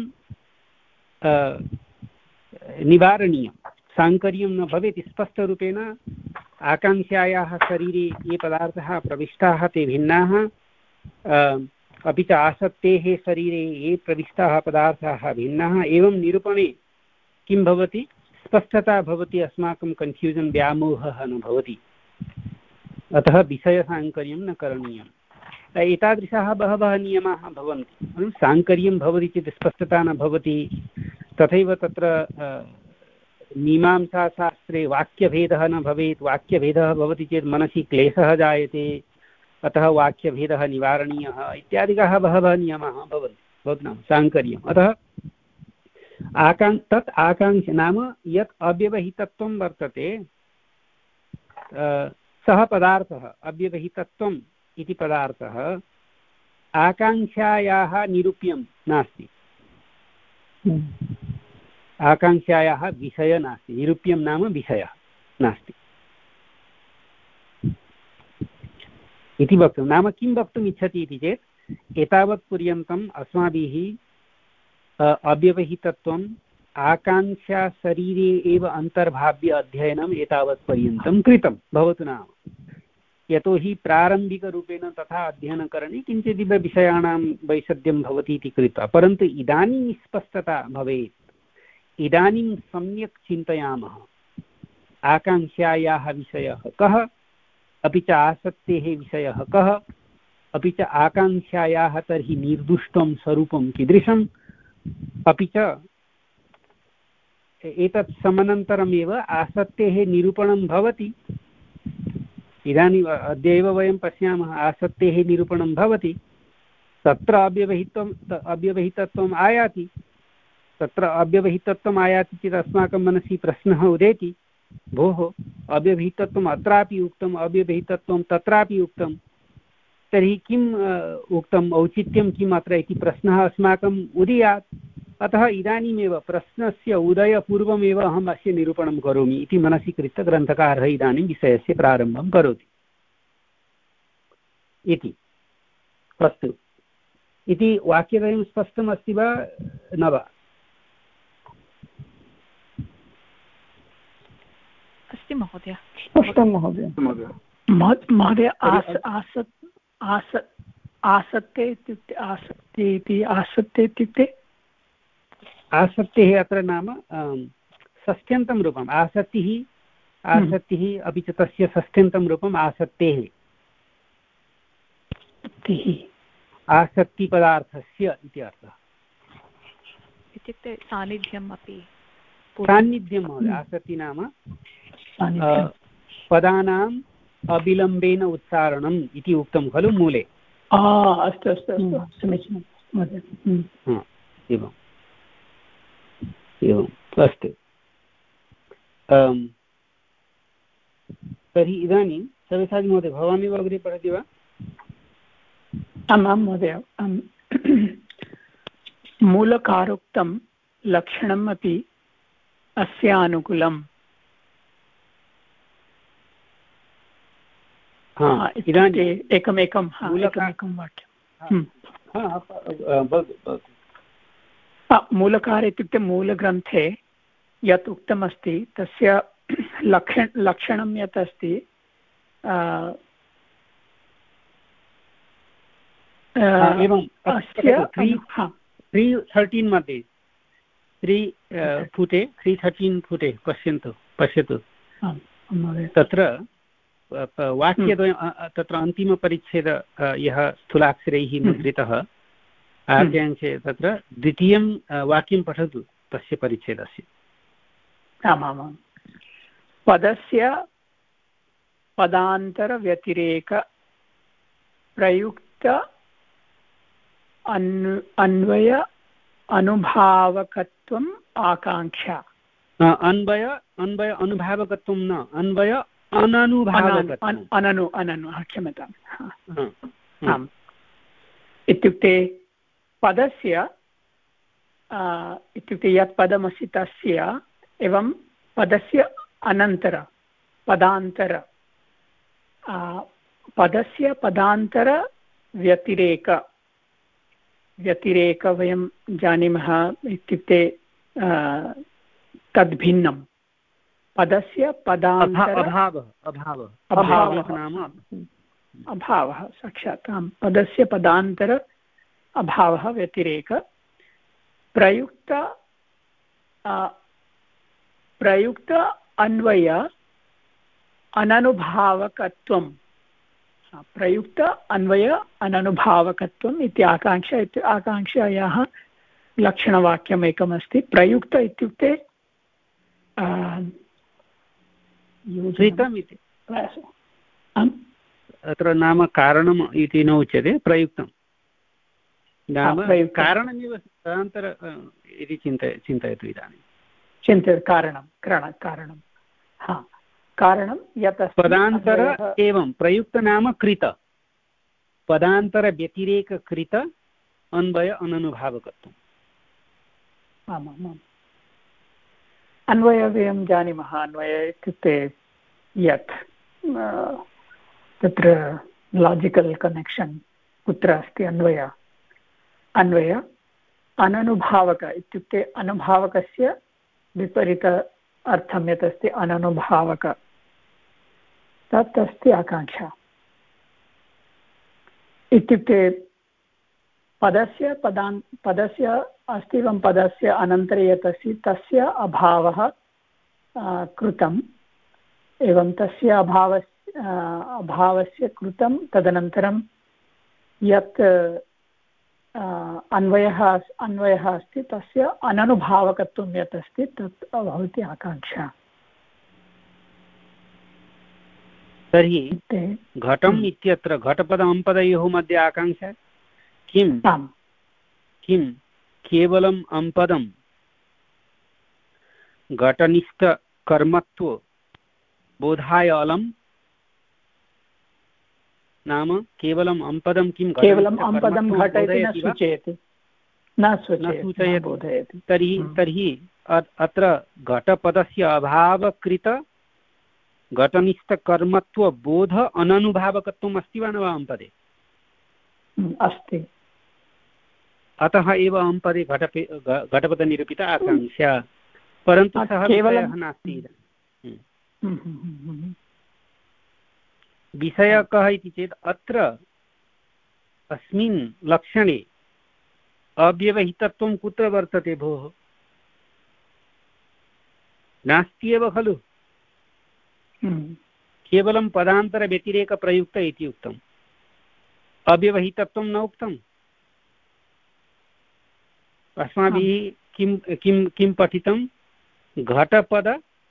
निवारणीयं। साङ्कर्यं न भवेत् स्पष्टरूपेण आकाङ्क्षायाः शरीरे ये पदार्थाः प्रविष्टाः ते भिन्नाः, अपि च आसक्तेः शरीरे ये प्रविष्टाः पदार्थाः भिन्नाः। एवं निरूपणे किं भवति, स्पष्टता भवति, अस्माकं कन्फ्यूजन् व्यामोहः न भवति। अतः विषयसाङ्कर्यं न करणीयम्। एतादृशाः बहवः नियमाः भवन्ति। साङ्कर्यं भवति चेत् स्पष्टता न भवति। तथैव तत्र मीमांसाशास्त्रे वाक्यभेदः न भवेत्। वाक्यभेदः भवति चेत् मनसि क्लेशः जायते, अतः वाक्यभेदः निवारणीयः इत्यादिकाः बहवः नियमाः भवन्ति। भवतु नाम साङ्कर्यम्। अतः आकाङ् तत् आकाङ्क्ष नाम यत् अव्यवहितत्वं वर्तते सः पदार्थः, अव्यवहितत्वम् इति पदार्थः आकाङ्क्षायाः निरूप्यं नास्ति, आकाङ्क्षायाः विषयः नास्ति। निरूप्यं नाम विषयः नास्ति इति वक्तुं, नाम किं वक्तुम् इच्छति इति चेत् एतावत्पर्यन्तम् अस्माभिः अव्यवहितत्वम् आकाङ्क्षा शरीरे एव अन्तर्भाव्य अध्ययनम् एतावत्पर्यन्तं कृतं। भवतु नाम यतोहि प्रारम्भिकरूपेण तथा अध्ययनकरणे किञ्चिदिव विषयाणां वैषद्यं भवति इति कृत्वा, परन्तु इदानीं स्पष्टता भवेत्। इदानीं सम्यक् चिन्तयामः आकाङ्क्षायाः विषयः कः, अपि च आसक्तेः विषयः कः, अपि च आकाङ्क्षायाः तर्हि निर्दुष्टं स्वरूपं कीदृशम्, अपि च एतत् समनन्तरमेव आसक्तेः निरूपणं भवति। इदानीम् अद्यैव वयं पश्यामः आसक्तेः निरूपणं भवति, तत्र अव्यवहितम् अव्यवहितत्वम् आयाति। तत्र अव्यवहितत्वम् आयाति चेत् अस्माकं मनसि प्रश्नः उदेति, भोः अव्यवहितत्वम् अत्रापि उक्तम्, अव्यवहितत्वं तत्रापि उक्तं, तर्हि किम् उक्तम्, औचित्यं किम् अत्र इति प्रश्नः अस्माकम् उदयात्। अतः इदानीमेव प्रश्नस्य उदयपूर्वमेव अहम् अस्य निरूपणं करोमि इति मनसि कृत्य ग्रन्थकारः इदानीं विषयस्य प्रारम्भं करोति इति। अस्तु, इति वाक्यद्वयं स्पष्टमस्ति वा न वा? अस्ति महोदय, स्पष्टं महोदय। महोदय आसक्ते इत्युक्ते आसक्ति इति आसक्ते इत्युक्ते आसक्तिः अत्र नाम षष्ठ्यन्तं रूपम् आसक्तिः, आसक्तिः अपि च तस्य षष्ठ्यन्तं रूपम् आसक्तेः, आसक्तिपदार्थस्य इति अर्थः। इत्युक्ते सान्निध्यम् अपि, सान्निध्यं महोदय। आसक्ति नाम पदानाम् अविलम्बेन उच्चारणम् इति उक्तं खलु मूले। अस्तु अस्तु अस्तु, समीचीनं महोदय। एवम् एवम्, अस्तु। तर्हि इदानीं सव्यसाचि महोदय भवानेव अग्रे पठति वा? आम् आं महोदय। मूलकारोक्तं लक्षणम् अपि अस्य अनुकूलम्। इदानीम् एकमेकं एकमेकं वाक्यं। मूलकार इत्युक्ते मूलग्रन्थे यत् उक्तमस्ति तस्य लक्षण लक्षणं यत् अस्ति एवं त्री थर्टीन् मध्ये त्री पुटे त्री थर्टीन् पुटे पश्यन्तु पश्यतु तत्र वाक्यद्वयं तत्र अन्तिमपरिच्छेद यः स्थूलाक्षरैः मुद्रितः आद्यांशे तत्र द्वितीयं वाक्यं पठतु तस्य परिच्छेदस्य। आमामां पदस्य पदान्तरव्यतिरेक प्रयुक्त अन्व अन्वय अनुभावकत्वम् आकाङ्क्षा। अन्वय अन्वय अनुभावकत्वं न अन्वय अननुभावकत्वम् अननु अननु क्षम्यताम्। आम् इत्युक्ते पदस्य इत्युक्ते यत् पदमस्ति तस्य एवं पदस्य अनन्तर पदान्तर पदस्य पदान्तर व्यतिरेक व्यतिरेक वयं जानीमः इत्युक्ते तद्भिन्नं पदस्य पदान्तर अभावः अभावः अभावः नाम अभावः साक्षात् पदस्य पदान्तर अभावः व्यतिरेक प्रयुक्त प्रयुक्त अन्वय अननुभावकत्वं प्रयुक्त अन्वय अननुभावकत्वम् इति आकाङ्क्षा इति आकाङ्क्षायाः लक्षणवाक्यम् एकमस्ति। प्रयुक्त इत्युक्ते कृतम् इति अत्र नाम कारणम् इति न उच्यते प्रयुक्तं नाम कारणमेव तदनन्तर इति चिन्तय चिन्तयतु इदानीं चिन्तय कारणं करण कारणं हा कारणं यत् पदान्तर एवं प्रयुक्त नाम कृत पदान्तरव्यतिरेककृत अन्वय अननुभावकत्वम्। आमामाम् अन्वय वयं जानीमः अन्वय इत्युक्ते यत् तत्र लाजिकल् कनेक्षन् कुत्र अस्ति अन्वय अन्वय अननुभावक इत्युक्ते अनुभावकस्य विपरीत अर्थं यत् अस्ति अननुभावक तत् अस्ति आकाङ्क्षा इत्युक्ते पदस्य पदान् पदस्य अस्ति एवं पदस्य अनन्तरे यत् अस्ति तस्य अभावः कृतम् एवं तस्य अभावस्य अभावस्य कृतं तदनन्तरं यत् अन्वयः अन्वयः अस्ति तस्य अननुभावकत्वं यत् अस्ति तत् भवति आकाङ्क्षा। तर्हि घटम् इत्यत्र घटपद अम्पदयोः मध्ये आकाङ्क्षा किं किं केवलम् अम्पदं घटनिष्ठकर्मत्व बोधाय अलं नाम केवलम् अम्पदं किं केवलम् अम्पदं घट इति न सूचयति न सूचयति तर्हि तर्हि अत्र घटपदस्य अभावकृत घटनिष्ठकर्मत्व बोध अननुभावकत्वम् अस्ति वा न वा अम्पदे अस्ति अतः एव अम्पदे घटपे घटपदनिरूपित आकाङ्क्षा परन्तु सः विषयः नास्ति। विषयः कः इति चेत् अत्र अस्मिन् लक्षणे अव्यवहितत्वं कुत्र वर्तते भोः नास्ति एव खलु केवलं पदान्तरव्यतिरेकप्रयुक्त इति उक्तम् अव्यवहितत्वं न उक्तम्। अस्माभिः किं किं किं पठितं घटपद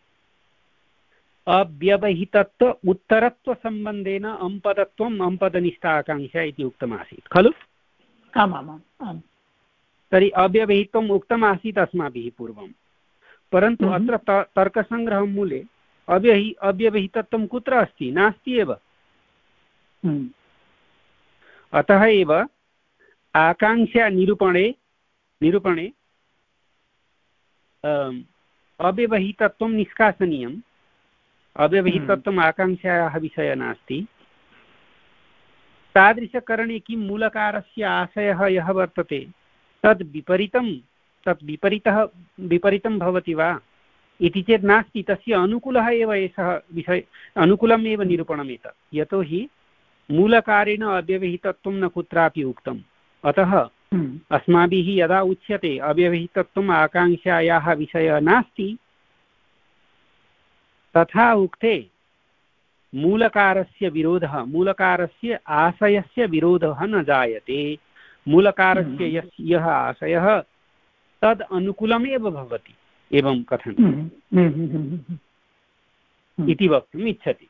अव्यवहितत्व उत्तरत्वसम्बन्धेन अम्पदत्वम् अम्पदनिष्ठ आकाङ्क्षा इति उक्तमासीत् खलु। आमामाम् तर्हि अव्यवहितम् उक्तमासीत् अस्माभिः पूर्वं परन्तु अत्र तर्कसङ्ग्रहमूले अव्यहि अव्यवहितत्वं कुत्र अस्ति नास्ति एव। अतः एव आकाङ्क्षानिरूपणे निरूपणे अव्यवहितत्वं निष्कासनीयम्, अव्यवहितत्वम् आकाङ्क्षायाः विषयः नास्ति। तादृशकरणे किं मूलकारस्य आशयः यः वर्तते तद् विपरीतं तत् विपरीतः विपरीतं भवति वा इति चेत् नास्ति, तस्य अनुकूलः एव एषः विषय, अनुकूलम् एव निरूपणम् एतत्, यतोहि मूलकारेण अव्यवहितत्वं न कुत्रापि उक्तम्। अतः अस्माभिः यदा उच्यते अव्यवहितत्वम् आकाङ्क्षायाः विषयः नास्ति, तथा उक्ते मूलकारस्य विरोधः, मूलकारस्य आशयस्य विरोधः न जायते। मूलकारस्य यस् यः आशयः तद् अनुकूलमेव भवति, एवं कथनम् इति वक्तुम् इच्छति।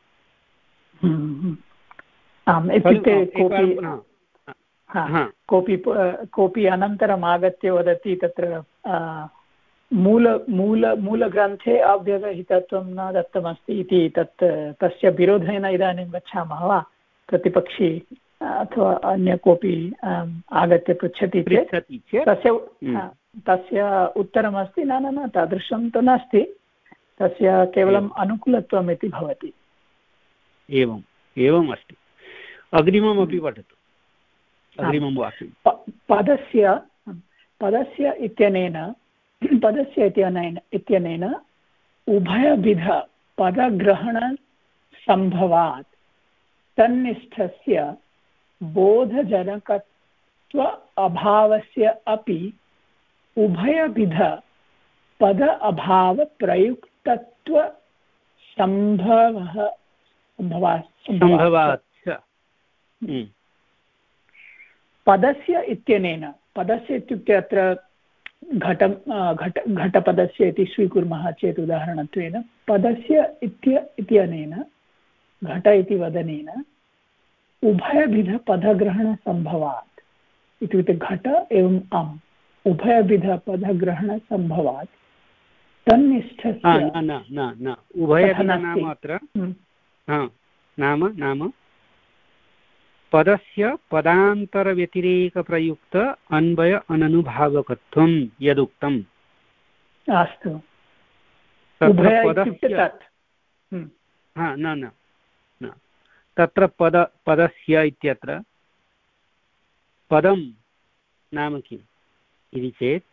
आम्, इत्युक्ते कोऽपि कोऽपि कोऽपि अनन्तरम् आगत्य वदति तत्र मूल मूल मूलग्रन्थे अव्यवहितत्वं न दत्तमस्ति इति, तत् तस्य विरोधेन इदानीं गच्छामः वा? प्रतिपक्षी अथवा अन्य कोऽपि आगत्य पृच्छति चेत् तस्य तस्य उत्तरमस्ति न न न तादृशं तु नास्ति, तस्य केवलम् अनुकूलत्वम् इति भवति। एवम् एवम् अस्ति। अग्रिममपि पठतु, अग्रिमं वाक्यं। पदस्य पदस्य इत्यनेन पदस्य इत्यनेन इत्यनेन उभयविध पदग्रहणसम्भवात् तन्निष्ठस्य बोधजनकत्व अभावस्य अपि उभयविध पद अभावप्रयुक्तत्व सम्भवः सम्भवात् पदस्य इत्यनेन, पदस्य इत्युक्ते अत्र घटं घट घटपदस्य इति स्वीकुर्मः चेत् उदाहरणत्वेन, पदस्य इत्य इत्यनेन घट इति वदनेन उभयविधपदग्रहणसम्भवात्, इत्युक्ते घट एवम् अम् उभयविधपदग्रहणसम्भवात् तन्निष्ठस्य उभयविध अत्र नाम नाम पदस्य पदान्तरव्यतिरेकप्रयुक्त अन्वय अननुभावकत्वं यदुक्तम्। अस्तु, न न तत्र पद पदस्य इत्यत्र पदं नाम किम् इति चेत्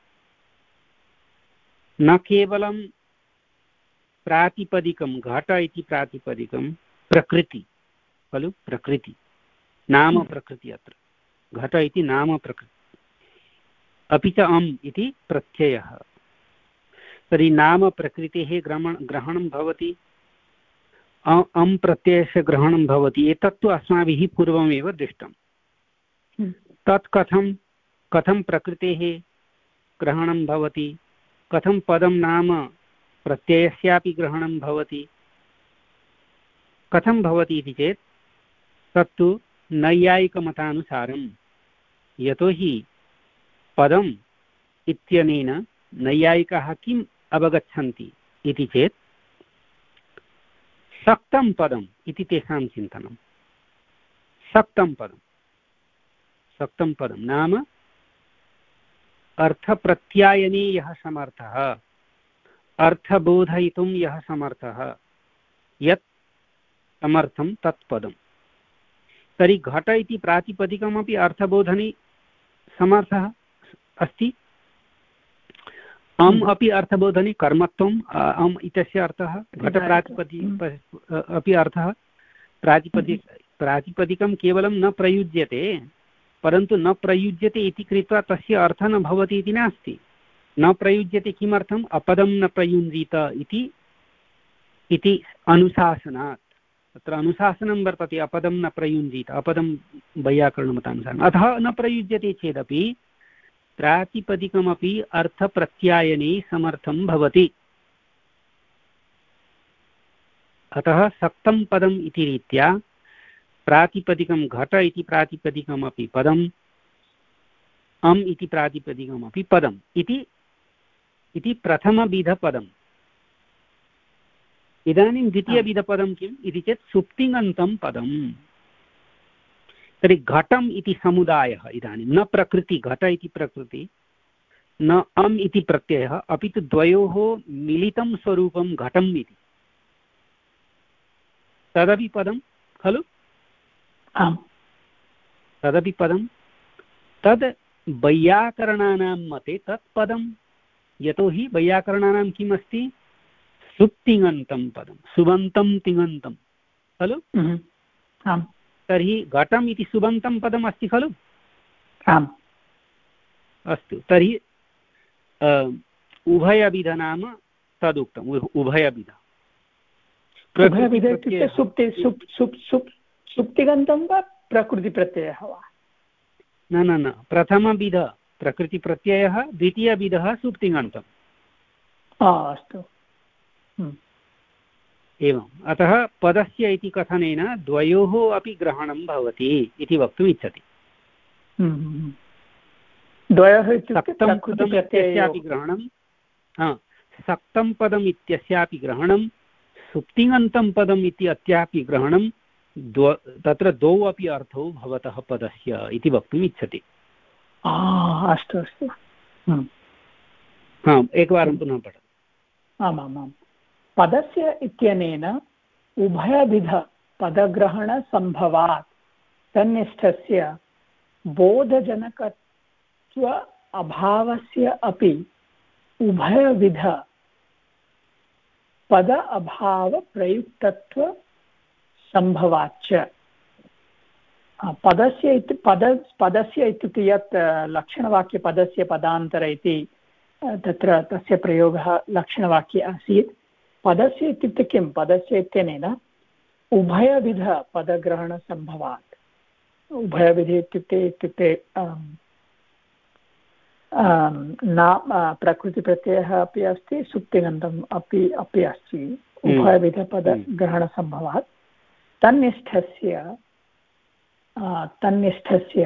न केवलं प्रातिपदिकं, घट इति प्रातिपदिकं प्रकृति खलु, प्रकृति नाम प्रकृति, अत्र घट इति नाम प्रकृति, अपि च अम् इति प्रत्ययः। तर्हि नाम प्रकृतेः ग्रहण ग्रहणं भवति, अम् प्रत्ययस्य ग्रहणं भवति। एतत्तु अस्माभिः पूर्वमेव दृष्टं। तत् कथं कथं प्रकृतेः ग्रहणं भवति, कथं पदं नाम प्रत्ययस्यापि ग्रहणं भवति, कथं भवति इति चेत् तत्तु नैयायिकमतानुसारं, यतोहि पदम् इत्यनेन नैयायिकाः किम् अवगच्छन्ति इति चेत् सक्तं पदम् इति तेषां चिन्तनं। सक्तं पदं सक्तं पदं नाम अर्थप्रत्यायने यः समर्थः, अर्थबोधयितुं यः समर्थः, यत् समर्थं तत् पदम्। तर्हि घट इति प्रातिपदिकमपि अर्थबोधने समर्थः अस्ति, अम् अपि अर्थबोधने कर्मत्वम् अम् इत्यस्य अर्थः, घटप्रातिपदि अपि अर्थः। प्रातिपदि प्रातिपदिकं केवलं न प्रयुज्यते, परन्तु न प्रयुज्यते इति कृत्वा तस्य अर्थः न भवति इति नास्ति। न प्रयुज्यते किमर्थम्, अपदं न प्रयुञ्जीत इति इति अनुशासनात्। तत्र अनुशासनं वर्तते, अपदं न प्रयुञ्जीत, अपदं वैयाकरणमतानुसारम्। अतः न प्रयुज्यते चेदपि प्रातिपदिकमपि अर्थप्रत्यायने समर्थं भवति। अतः सक्तं पदम् इति रीत्या प्रातिपदिकं घट इति प्रातिपदिकमपि पदम्, अम् इति प्रातिपदिकमपि पदम् इति इति प्रथमविधपदम्। इदानीं द्वितीयविधपदं किम् इति चेत् सुप्तिङन्तं पदम्। तर्हि घटम् इति समुदायः, इदानीं न प्रकृति, घट इति प्रकृति, न अम् इति प्रत्ययः, अपि तु द्वयोः मिलितं स्वरूपं घटम् इति तदपि पदं खलु? आम्, तदपि पदं। तद् वैयाकरणानां मते तत् पदं, यतोहि वैयाकरणानां किम् अस्ति? सुप्तिङन्तं पदं, सुबन्तं तिङन्तं खलु? आम्, तर्हि घटम् इति सुबन्तं पदम् अस्ति खलु? आम्, अस्तु, तर्हि उभयविध नाम तदुक्तम्, उभयविध। उभयविध इत्युक्ते सुप्ति सुप् सुप् सुप् सुप्तिगन्तं वा प्रकृतिप्रत्ययः वा? न न न, प्रथमविध प्रकृतिप्रत्ययः, द्वितीयविधः सुप्तिङन्तम्। अस्तु, एवम्। अतः पदस्य इति कथनेन द्वयोः अपि ग्रहणं भवति इति वक्तुम् इच्छति। द्वयोः इत्युक्ते प्रकृतिप्रत्ययस्यापि ग्रहणं, हा, सक्तं पदम् इत्यस्यापि ग्रहणं, सुप्तिङन्तं पदम् इति अस्यापि ग्रहणं, द्व तत्र द्वौ अपि अर्थौ भवतः पदस्य इति वक्तुम् इच्छति। अस्तु अस्तु, हा, एकवारं पुनः पठतु। आमामां। पदस्य इत्यनेन उभयविधपदग्रहणसम्भवात् तन्निष्ठस्य बोधजनकत्व अभावस्य अपि उभयविध पद अभावप्रयुक्तत्व सम्भवाच्च। पदस्य इति पद पदस्य इत्युक्ते यत् लक्षणवाक्यपदस्य पदान्तर इति तत्र तस्य प्रयोगः लक्षणवाक्ये आसीत्। पदस्य इत्युक्ते किं? पदस्य इत्यनेन उभयविधपदग्रहणसम्भवात्। उभयविधि इत्युक्ते इत्युक्ते नाम प्रकृतिप्रत्ययः अपि अस्ति, सुप्तिगन्तम् अपि अपि अस्ति। उभयविधपदग्रहणसम्भवात् तन्निष्ठस्य तन्निष्ठस्य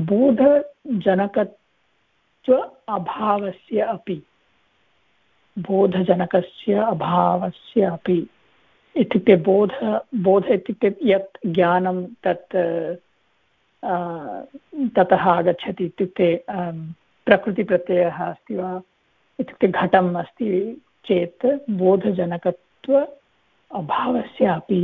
बोधजनकत्व अभावस्य अपि बोधजनकस्य अभावस्य अपि इत्युक्ते बोध बोध इत्युक्ते यत् ज्ञानं तत् ततः आगच्छति इत्युक्ते प्रकृतिप्रत्ययः अस्ति वा इत्युक्ते घटम् अस्ति चेत् बोधजनकत्व अभावस्य अपि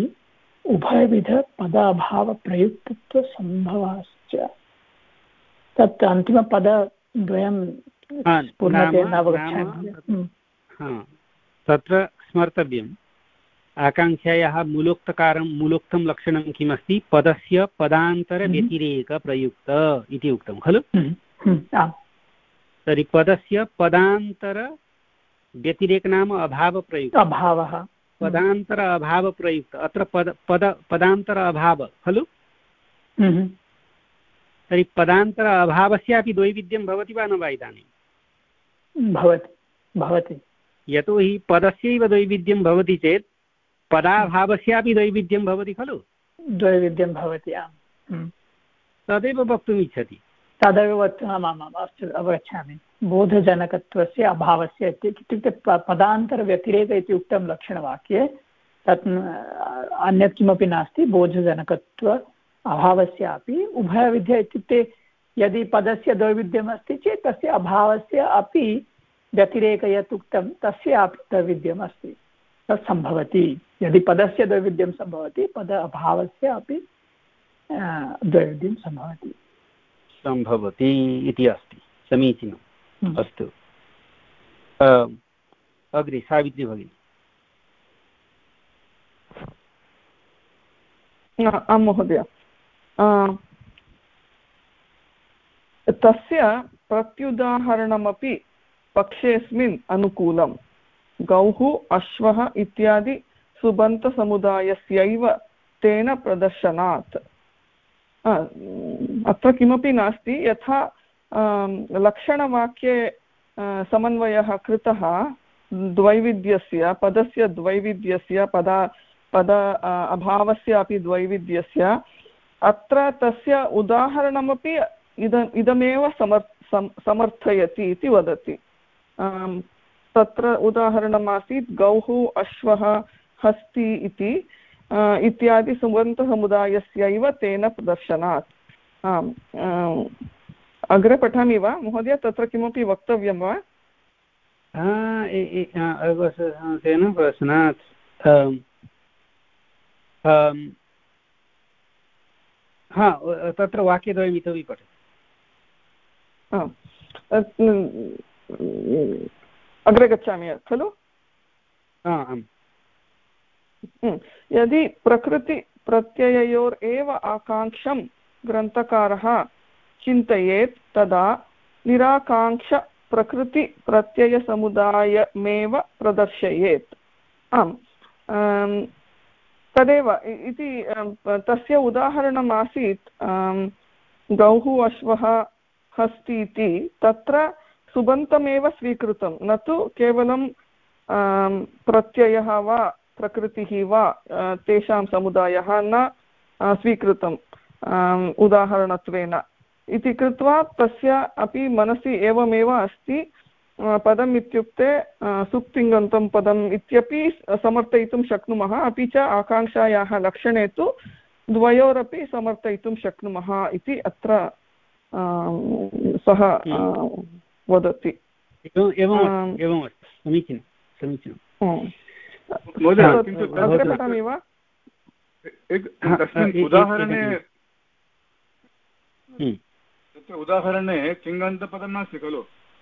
उभयविधपदाभावप्रयुक्तत्वसम्भवाश्च। तत् अन्तिमपदद्वयं पूर्णतया न अवगच्छामि। तत्र स्मर्तव्यम्, आकाङ्क्षायाः मूलोक्तकारं मूलोक्तं लक्षणं किमस्ति? पदस्य पदान्तरव्यतिरेकप्रयुक्त इति उक्तं खलु? तर्हि पदस्य पदान्तरव्यतिरेक नाम अभावप्रयुक्त, अभावः, पदान्तर अभावप्रयुक्त। अत्र पद पद पदान्तर अभाव खलु? तर्हि पदान्तर अभावस्यापि द्वैविध्यं भवति वा न वा इदानीं? भवति भवति यतोहि पदस्यैव द्वैविध्यं भवति चेत् पदाभावस्यापि द्वैविध्यं भवति खलु? द्वैविध्यं भवति, आम्। तदेव वक्तुम् इच्छति। तदेव आमामाम्, अस्तु अवगच्छामि। बोधजनकत्वस्य अभावस्य इत्युक्ते पदान्तरव्यतिरेक इति उक्तं लक्षणवाक्ये तत् अन्यत् किमपि नास्ति। बोधजनकत्व अभावस्यापि उभयविध्य इत्युक्ते यदि पदस्य द्वैविध्यम् अस्ति चेत् तस्य अभावस्य अपि व्यतिरेक यत् उक्तं तस्य अपि द्वैविध्यम् अस्ति, तत् सम्भवति। यदि पदस्य द्वैविध्यं सम्भवति, पद अभावस्य अपि द्वैविध्यं सम्भवति सम्भवति इति अस्ति। समीचीनम्। अस्तु, अग्रे सावित्री भगिनी। आं महोदय, तस्य प्रत्युदाहरणमपि पक्षेऽस्मिन् अनुकूलं। गौः, अश्वः इत्यादि सुबन्तसमुदायस्यैव तेन प्रदर्शनात्। अत्र किमपि नास्ति। यथा लक्षणवाक्ये समन्वयः कृतः द्वैविध्यस्य, पदस्य द्वैविध्यस्य, पदा पद अभावस्य अपि द्वैविध्यस्य, अत्र तस्य उदाहरणमपि इद इदमेव समर् समर्थयति इति वदति। तत्र उदाहरणमासीत् गौः, अश्वः, हस्ती इति इत्यादि सुबन्तसमुदायस्यैव तेन प्रदर्शनात्। अग्रे पठामि वा महोदय, तत्र किमपि वक्तव्यं वा? तेन प्रश्नात् हा तत्र वाक्यद्वयम् इतोपि पठतु। अग्रे गच्छामि खलु। यदि प्रकृतिप्रत्यययोर् एव आकाङ्क्षं ग्रन्थकारः चिन्तयेत् तदा निराकाङ्क्षप्रकृतिप्रत्ययसमुदायमेव प्रदर्शयेत्। आम्, तदेव इति तस्य उदाहरणम् आसीत् गौः अश्वः हस्ति इति। तत्र सुबन्तमेव स्वीकृतं, न तु केवलं प्रत्ययः वा प्रकृतिः वा तेषां समुदायः न स्वीकृतम् उदाहरणत्वेन इति कृत्वा तस्य अपि मनसि एवमेव अस्ति। पदम् इत्युक्ते सुप्तिङन्तं पदम् इत्यपि समर्थयितुं शक्नुमः, अपि च आकाङ्क्षायाः लक्षणे तु द्वयोरपि समर्थयितुं शक्नुमः इति अत्र सः वदति। समीचीनं समीचीनं। अग्रे पठामि वा? तस्मिन् उदाहरणे तत्र उदाहरणे तिङन्तपदं नास्ति खलु,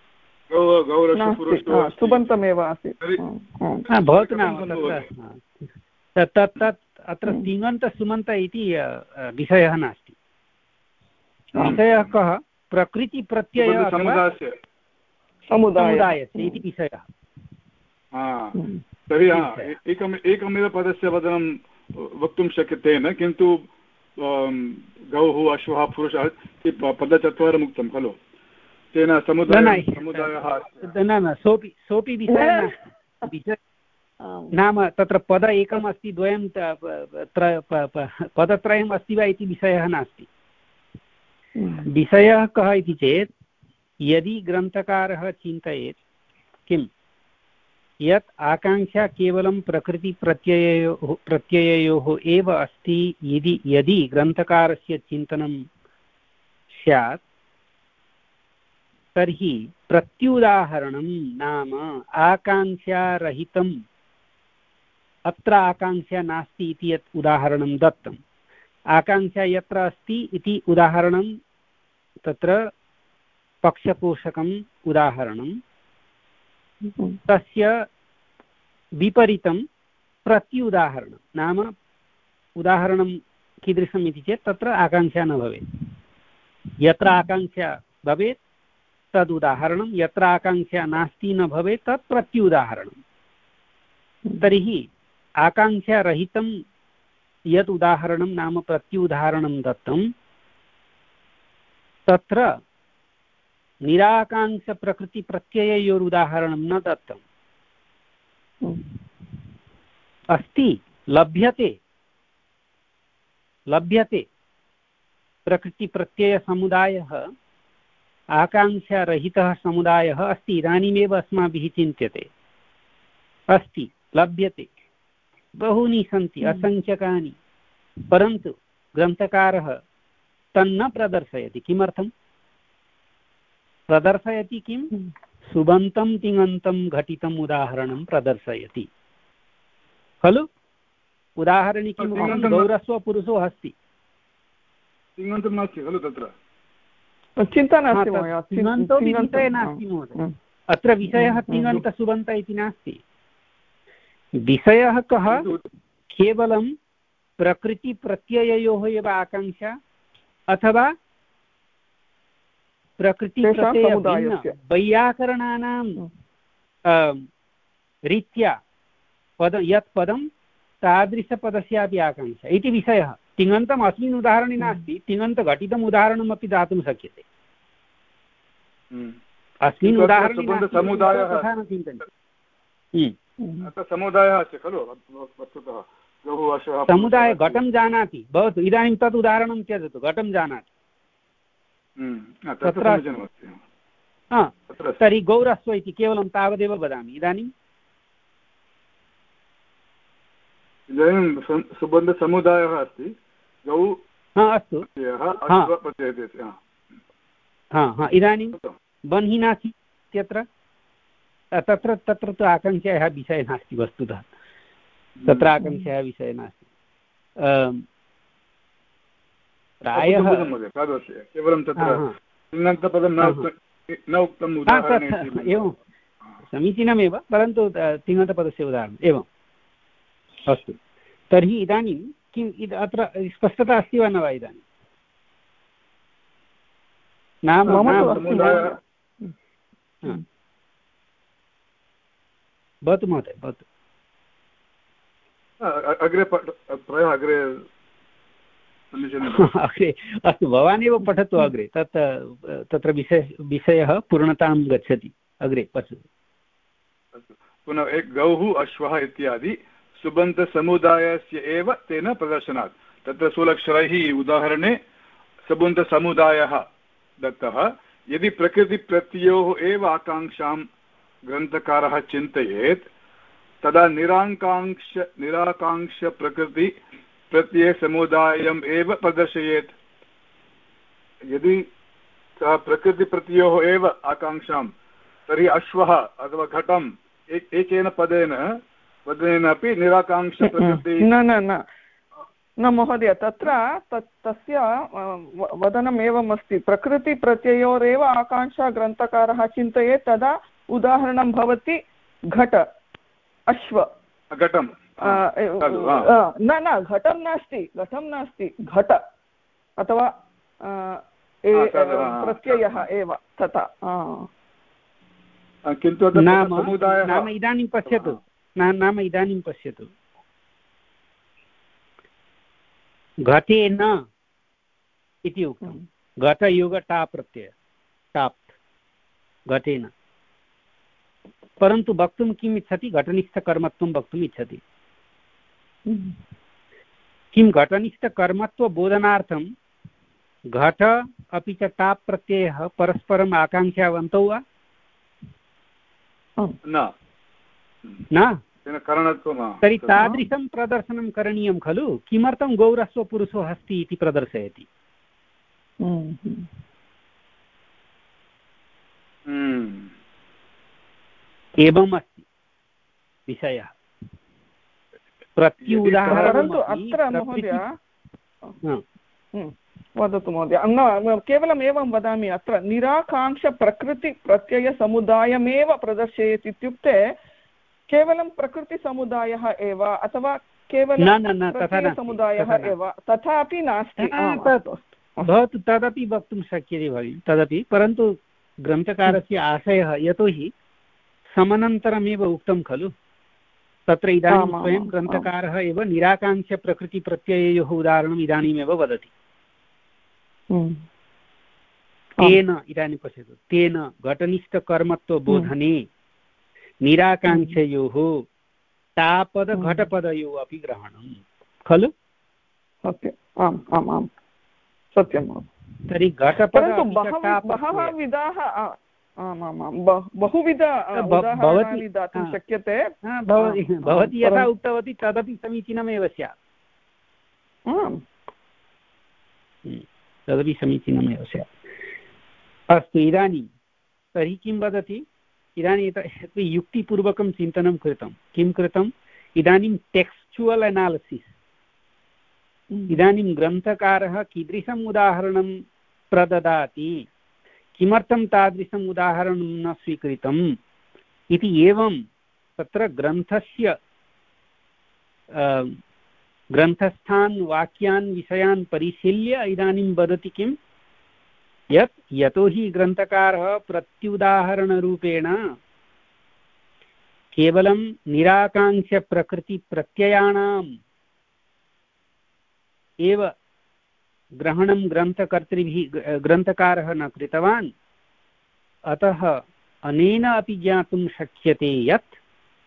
सुबन्तमेव आसीत्। भवतु नाम तत् अत्र तिङन्त सुमन्त इति विषयः नास्ति। विषयः कः? प्रकृतिप्रत्ययः समुदायस्य इति विषयः। तर्हि एकम् एकमेव पदस्य वदनं वक्तुं शक्यते, किन्तु गौः अश्वः पुरुषः पदचत्वारम् उक्तं खलु, तेन समुदायः समुदायः न न सोपि सोपि विषयः विषय नाम तत्र पद एकम् अस्ति, द्वयं पदत्रयम् अस्ति वा इति विषयः नास्ति। विषयः कः इति चेत् यदि ग्रन्थकारः चिन्तयेत् किं यत् आकाङ्क्षा केवलं प्रकृतिप्रत्यययोः प्रत्यययोः एव अस्ति, यदि यदि ग्रन्थकारस्य चिन्तनं स्यात् तर्हि प्रत्युदाहरणं नाम आकाङ्क्षारहितम्, अत्र आकाङ्क्षा नास्ति इति यत् उदाहरणं दत्तम्, आकाङ्क्षा यत्र अस्ति इति उदाहरणं तत्र पक्षपोषकम् उदाहरणं, तस्य विपरीतं प्रत्युदाहरणं नाम उदाहरणं कीदृशम् इति चेत् तत्र आकाङ्क्षा न भवेत्, यत्र आकाङ्क्षा भवेत् तद् उदाहरणं, यत्र आकाङ्क्षा नास्ति न भवेत् तत् प्रत्युदाहरणं। तर्हि आकाङ्क्षारहितं यत् उदाहरणं नाम प्रत्युदाहरणं दत्तं तत्र निराकाङ्क्षप्रकृतिप्रत्यययोरुदाहरणं न दत्तम्। अस्ति, लभ्यते लभ्यते प्रकृतिप्रत्ययसमुदायः, आकाङ्क्षारहितः समुदायः अस्ति, इदानीमेव अस्माभिः चिन्त्यते, अस्ति, लभ्यते, बहूनि सन्ति, असङ्ख्यकानि, परन्तु ग्रन्थकारः तन्न प्रदर्शयति। किमर्थं प्रदर्शयति? किं सुबन्तं तिङन्तं घटितम् उदाहरणं प्रदर्शयति खलु। उदाहरणे किं गौरस्व पुरुषो अस्ति, तिङन्तं नास्ति खलु, तत्र चिन्ता नास्ति, तिङन्तोपि विषयः नास्ति महोदय, अत्र विषयः तिङन्त सुबन्त इति नास्ति। विषयः कः? केवलं प्रकृतिप्रत्यययोः एव आकाङ्क्षा अथवा प्रकृतिप्रत्ययभिन्न वैयाकरणानां रीत्या पद यत् पदं तादृशपदस्यापि आकाङ्क्षा इति विषयः। तिङन्तम् अस्मिन् उदाहरणे नास्ति, तिङन्तघटितम् उदाहरणमपि दातुं शक्यते। अस्मिन् उदाहरणे तथा न चिन्तनीयम्। समुदायः अस्ति खलु, वस्तुतः समुदाय घटं जानाति, भवतु इदानीं तद् उदाहरणं त्यजतु, घटं जानाति, तर्हि गौरस्व इति केवलं तावदेव वदामि। इदानीं इदानीं सुबन्धसमुदायः अस्ति, गौ अस्तु, हा हा इदानीं बन्हि नास्ति इत्यत्र तत्र तत्र तु आकाङ्क्षायाः विषयः नास्ति वस्तुतः तत्र आकाङ्क्षायाः विषयः नास्ति प्रायः केवलं तत्र न उक्तम् उदाहरणे एवं समीचीनमेव परन्तु तिङन्तपदस्य उदाहरणम् एवम् अस्तु तर्हि इदानीं किम् अत्र स्पष्टता अस्ति वा न वा इदानीं नाम भवतु महोदय भवतु अग्रे प्रायः अग्रे अग्रे अस्तु भवानेव पठतु अग्रे तत् तत्र विषय विषयः पूर्णतां गच्छति अग्रे पठतु पुनः गौः अश्वः इत्यादि सुबन्तसमुदायस्य एव तेन प्रदर्शनात् तत्र स्थूलक्षरैः उदाहरणे सुबन्तसमुदायः दत्तः यदि प्रकृतिप्रत्ययोः एव आकाङ्क्षां ग्रन्थकारः चिन्तयेत् तदा निराकाङ्क्ष निराकाङ्क्षप्रकृति प्रत्ययसमुदायम् एव प्रदर्शयेत् यदि सः प्रकृतिप्रत्ययोः एव आकाङ्क्षां तर्हि अश्वः अथवा घटम् एकेन पदेन वदनेन अपि निराकाङ्क्षप्रकृति न न न न महोदय तत्र तस्य वदनम् एवम् अस्ति प्रकृतिप्रत्ययोरेव आकाङ्क्षा ग्रन्थकारः चिन्तयेत् तदा उदाहरणं भवति घट अश्व घटं न न घटं नास्ति घटं नास्ति घट अथवा प्रत्ययः एव तथा किन्तु नाम इदानीं पश्यतु नाम इदानीं पश्यतु घटेन इति उक्तं घटयुगटा प्रत्यय टाप् घटेन परन्तु वक्तुं किम् इच्छति घटनिष्ठकर्मत्वं वक्तुम् इच्छति किं घटनिष्ठकर्मत्वबोधनार्थं घट अपि च टाप् प्रत्ययः परस्परम् आकाङ्क्षावन्तौ वा न न तर्हि तादृशं प्रदर्शनं करणीयं खलु किमर्थं गौरस्वपुरुषो हस्ति इति प्रदर्शयति एवम् अस्ति विषयः प्रत्युदाहरणं परन्तु अत्र महोदय वदतु महोदय न केवलम् एवं वदामि अत्र निराकाङ्क्षप्रकृतिप्रत्ययसमुदायमेव प्रदर्शयेत् इत्युक्ते केवलं प्रकृतिसमुदायः एव अथवा केवलं प्रत्ययसमुदायः एव तथापि नास्ति भवतु तदपि वक्तुं शक्यते भगिनि तदपि परन्तु ग्रन्थकारस्य आशयः यतोहि समनन्तरमेव उक्तं खलु तत्र इदानीं स्वयं ग्रन्थकारः एव निराकाङ्क्षप्रकृतिप्रत्यययोः उदाहरणम् इदानीमेव वदति तेन इदानीं पश्यतु तेन घटनिष्ठकर्मत्वबोधने निराकाङ्क्षयोः तापद घटपदयोः अपि ग्रहणं खलु सत्यम् आम् आम् आम् सत्यं तर्हि घटपद बहवः विधाः आमामां बहुविध उदाहरणानि दातुं शक्यते भवती यथा उक्तवती तदपि समीचीनमेव स्यात् तदपि समीचीनमेव स्यात् अस्तु इदानीं तर्हि किं वदति इदानीं युक्तिपूर्वकं चिन्तनं कृतं किं कृतम् इदानीं टेक्स्चुवल् एनालिसिस् इदानीं ग्रन्थकारः कीदृशम् उदाहरणं प्रददाति किमर्थं तादृशम् उदाहरणं न स्वीकृतम् इति एवं तत्र ग्रन्थस्य ग्रन्थस्थान् वाक्यान् विषयान् परिशील्य इदानीं वदति किं यत् यतोहि ग्रन्थकारः प्रत्युदाहरणरूपेण केवलं निराकाङ्क्षप्रकृतिप्रत्ययाणाम् एव ग्रहणं ग्रन्थकर्तृभिः ग्रन्थकारः न कृतवान् अतः अनेन अपि ज्ञातुं शक्यते यत्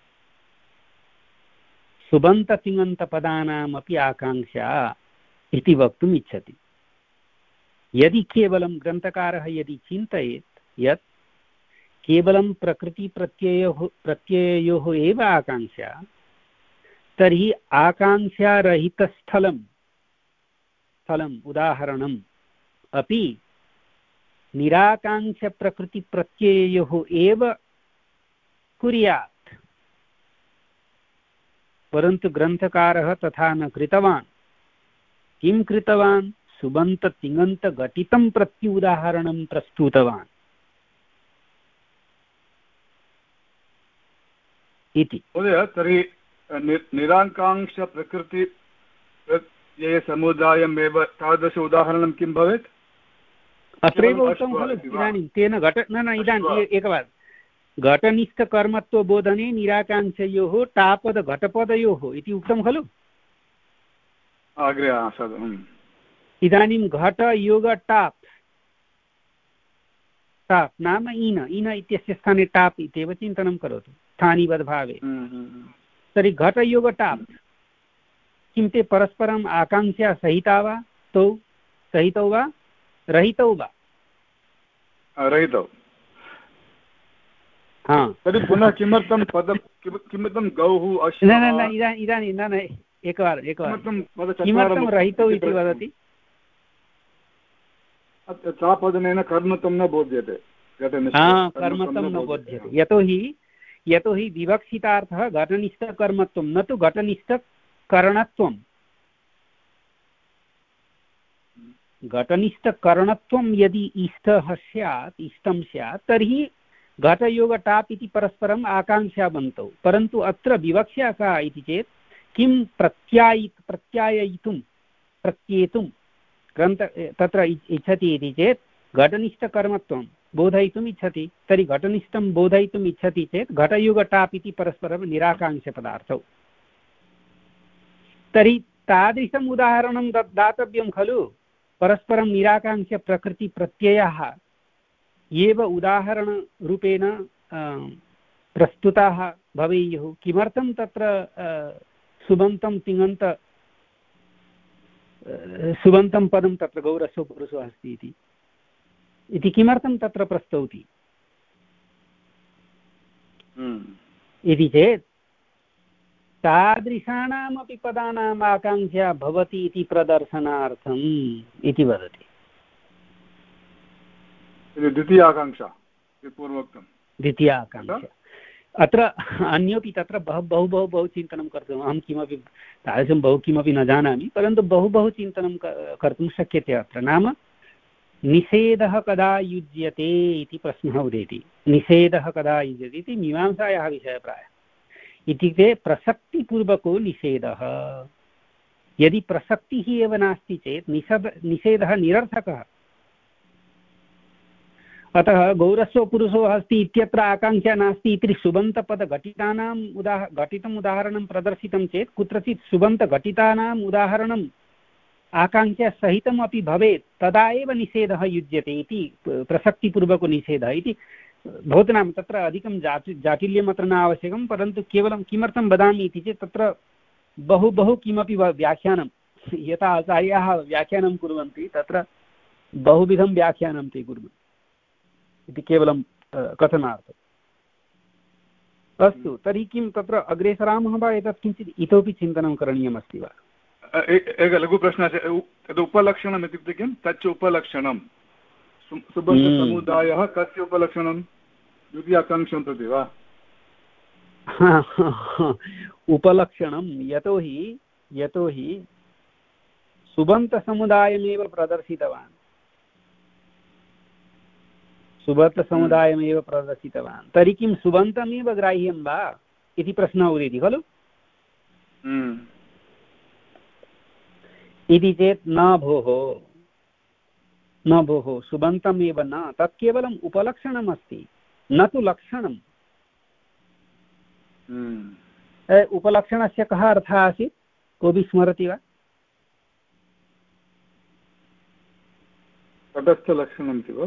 सुबन्ततिङन्तपदानामपि आकाङ्क्षा इति वक्तुम् इच्छति यदि केवलं ग्रन्थकारः यदि चिन्तयेत् यत् केवलं प्रकृतिप्रत्ययोः प्रत्यययोः एव आकाङ्क्षा तर्हि आकाङ्क्षारहितस्थलं स्थलम् उदाहरणम् अपि निराकाङ्क्षप्रकृतिप्रत्ययोः एव कुर्यात्, परन्तु ग्रन्थकारः तथा न कृतवान्। किं कृतवान्? सुबन्ततिङन्तघटितं प्रत्युदाहरणं प्रस्तुतवान् इति। महोदय, तर्हि निराकाङ्क्षप्रकृति प्रत्ययसमुदायमेव तादृश उदाहरणं किं भवेत्? अत्रैव उक्तं खलु इदानीं तेन घट न न इदानीम् एकवारं घटनिष्ठकर्मत्वबोधने निराकाङ्क्षयोः टापदघटपदयोः इति उक्तं खलु। अग्रे इदानीं घट योग टाप् टाप् नाम इन इन इत्यस्य स्थाने टाप् इत्येव चिन्तनं करोतु स्थानिवद्भावे। तर्हि घटयोग टाप् किं ते परस्परम् आकाङ्क्षा सहिता वा? तौ सहितौ वा रहितौ वा? रहितौ। तर्हि पुनः किमर्थं पदं किमर्थं गौः न न न इदानीं न न एकवारम् एकवारं किमर्थं रहितौ इति वदति? चापदनेन कर्मत्वं न बोध्यते। कर्मत्वं न बोध्यते यतोहि यतोहि विवक्षितार्थः घटनिष्ठकर्मत्वं न तु घटनिष्ठकरणत्वं। घटनिष्ठकरणत्वं यदि इष्टः स्यात् इष्टं स्यात् तर्हि घटयोग टाप् इति परस्परम् आकाङ्क्षावन्तौ। परन्तु अत्र विवक्षा का इति चेत् किं प्रत्यायि प्रत्याययितुं प्रत्येतुं ग्रन्थ तत्र इच्छति इति चेत् घटनिष्ठकर्मत्वं बोधयितुम् इच्छति। तर्हि घटनिष्ठं बोधयितुम् इच्छति चेत् घटयुग टाप् इति परस्परं निराकाङ्क्षपदार्थौ। तर्हि तादृशम् उदाहरणं दातव्यं खलु। परस्परं निराकाङ्क्षप्रकृतिप्रत्ययाः एव उदाहरणरूपेण प्रस्तुताः भवेयुः। किमर्थं तत्र सुबन्तं तिङन्त सुबन्तं पदं तत्र गौरस्व पुरुषो अस्ति इति इति किमर्थं तत्र प्रस्तौति इति चेत् तादृशानामपि पदानाम् आकाङ्क्षा भवति इति प्रदर्शनार्थम् इति वदति। द्वितीया आकाङ्क्षा पूर्वोक्तं द्वितीया आकाङ्क्षा। अत्र अन्योपि तत्र बहु बहु बहु बहु चिन्तनं कर्तुम् अहं किमपि तादृशं बहु किमपि न जानामि, परन्तु बहु बहु चिन्तनं कर्तुं शक्यते। अत्र नाम निषेधः कदा युज्यते इति प्रश्नः उदेति। निषेधः कदा युज्यते इति मीमांसायाः विषयः प्रायः। इत्युक्ते प्रसक्तिपूर्वको निषेधः। यदि प्रसक्तिः एव नास्ति चेत् निषेध निषेधः निरर्थकः। अतः गौरस्व पुरुषो अस्ति इत्यत्र आकाङ्क्षा नास्ति इति सुबन्तपदघटितानाम् उदाह घटितम् उदाहरणं प्रदर्शितं चेत् कुत्रचित् सुबन्तघटितानाम् उदाहरणम् आकाङ्क्षा सहितम् अपि भवेत्, तदा एव निषेधः युज्यते इति प्रसक्तिपूर्वको निषेधः इति भवतु। नाम तत्र अधिकं जाटि जाटिल्यम् अत्र न आवश्यकं, परन्तु केवलं किमर्थं वदामि इति चेत् तत्र बहु बहु किमपि व्याख्यानं यथा आचार्याः व्याख्यानं कुर्वन्ति तत्र बहुविधं व्याख्यानं ते कुर्वन्ति इति केवलं कथनार्थम्। अस्तु, तर्हि किं तत्र अग्रे सरामः वा? एतत् किञ्चित् इतोपि चिन्तनं करणीयमस्ति वा? एकः लघुप्रश्नः। तद् उपलक्षणम् इत्युक्ते किं? तच्च उपलक्षणं सुबन्तसमुदायः कस्य उपलक्षणं? द्वितीयाकाङ्क्षं प्रति वा? उपलक्षणं यतोहि यतोहि सुबन्तसमुदायमेव प्रदर्शितवान् सुबन्तसमुदायमेव प्रदर्शितवान् तर्हि किं सुबन्तमेव ग्राह्यं वा इति प्रश्नः उदेति खलु। इति चेत् न भोः न भोः सुबन्तमेव न, तत् केवलम् उपलक्षणम् अस्ति, न तु लक्षणम्। उपलक्षणस्य कः अर्थः आसीत्? कोऽपि स्मरति वा? तटस्थलक्षणम् इति वा?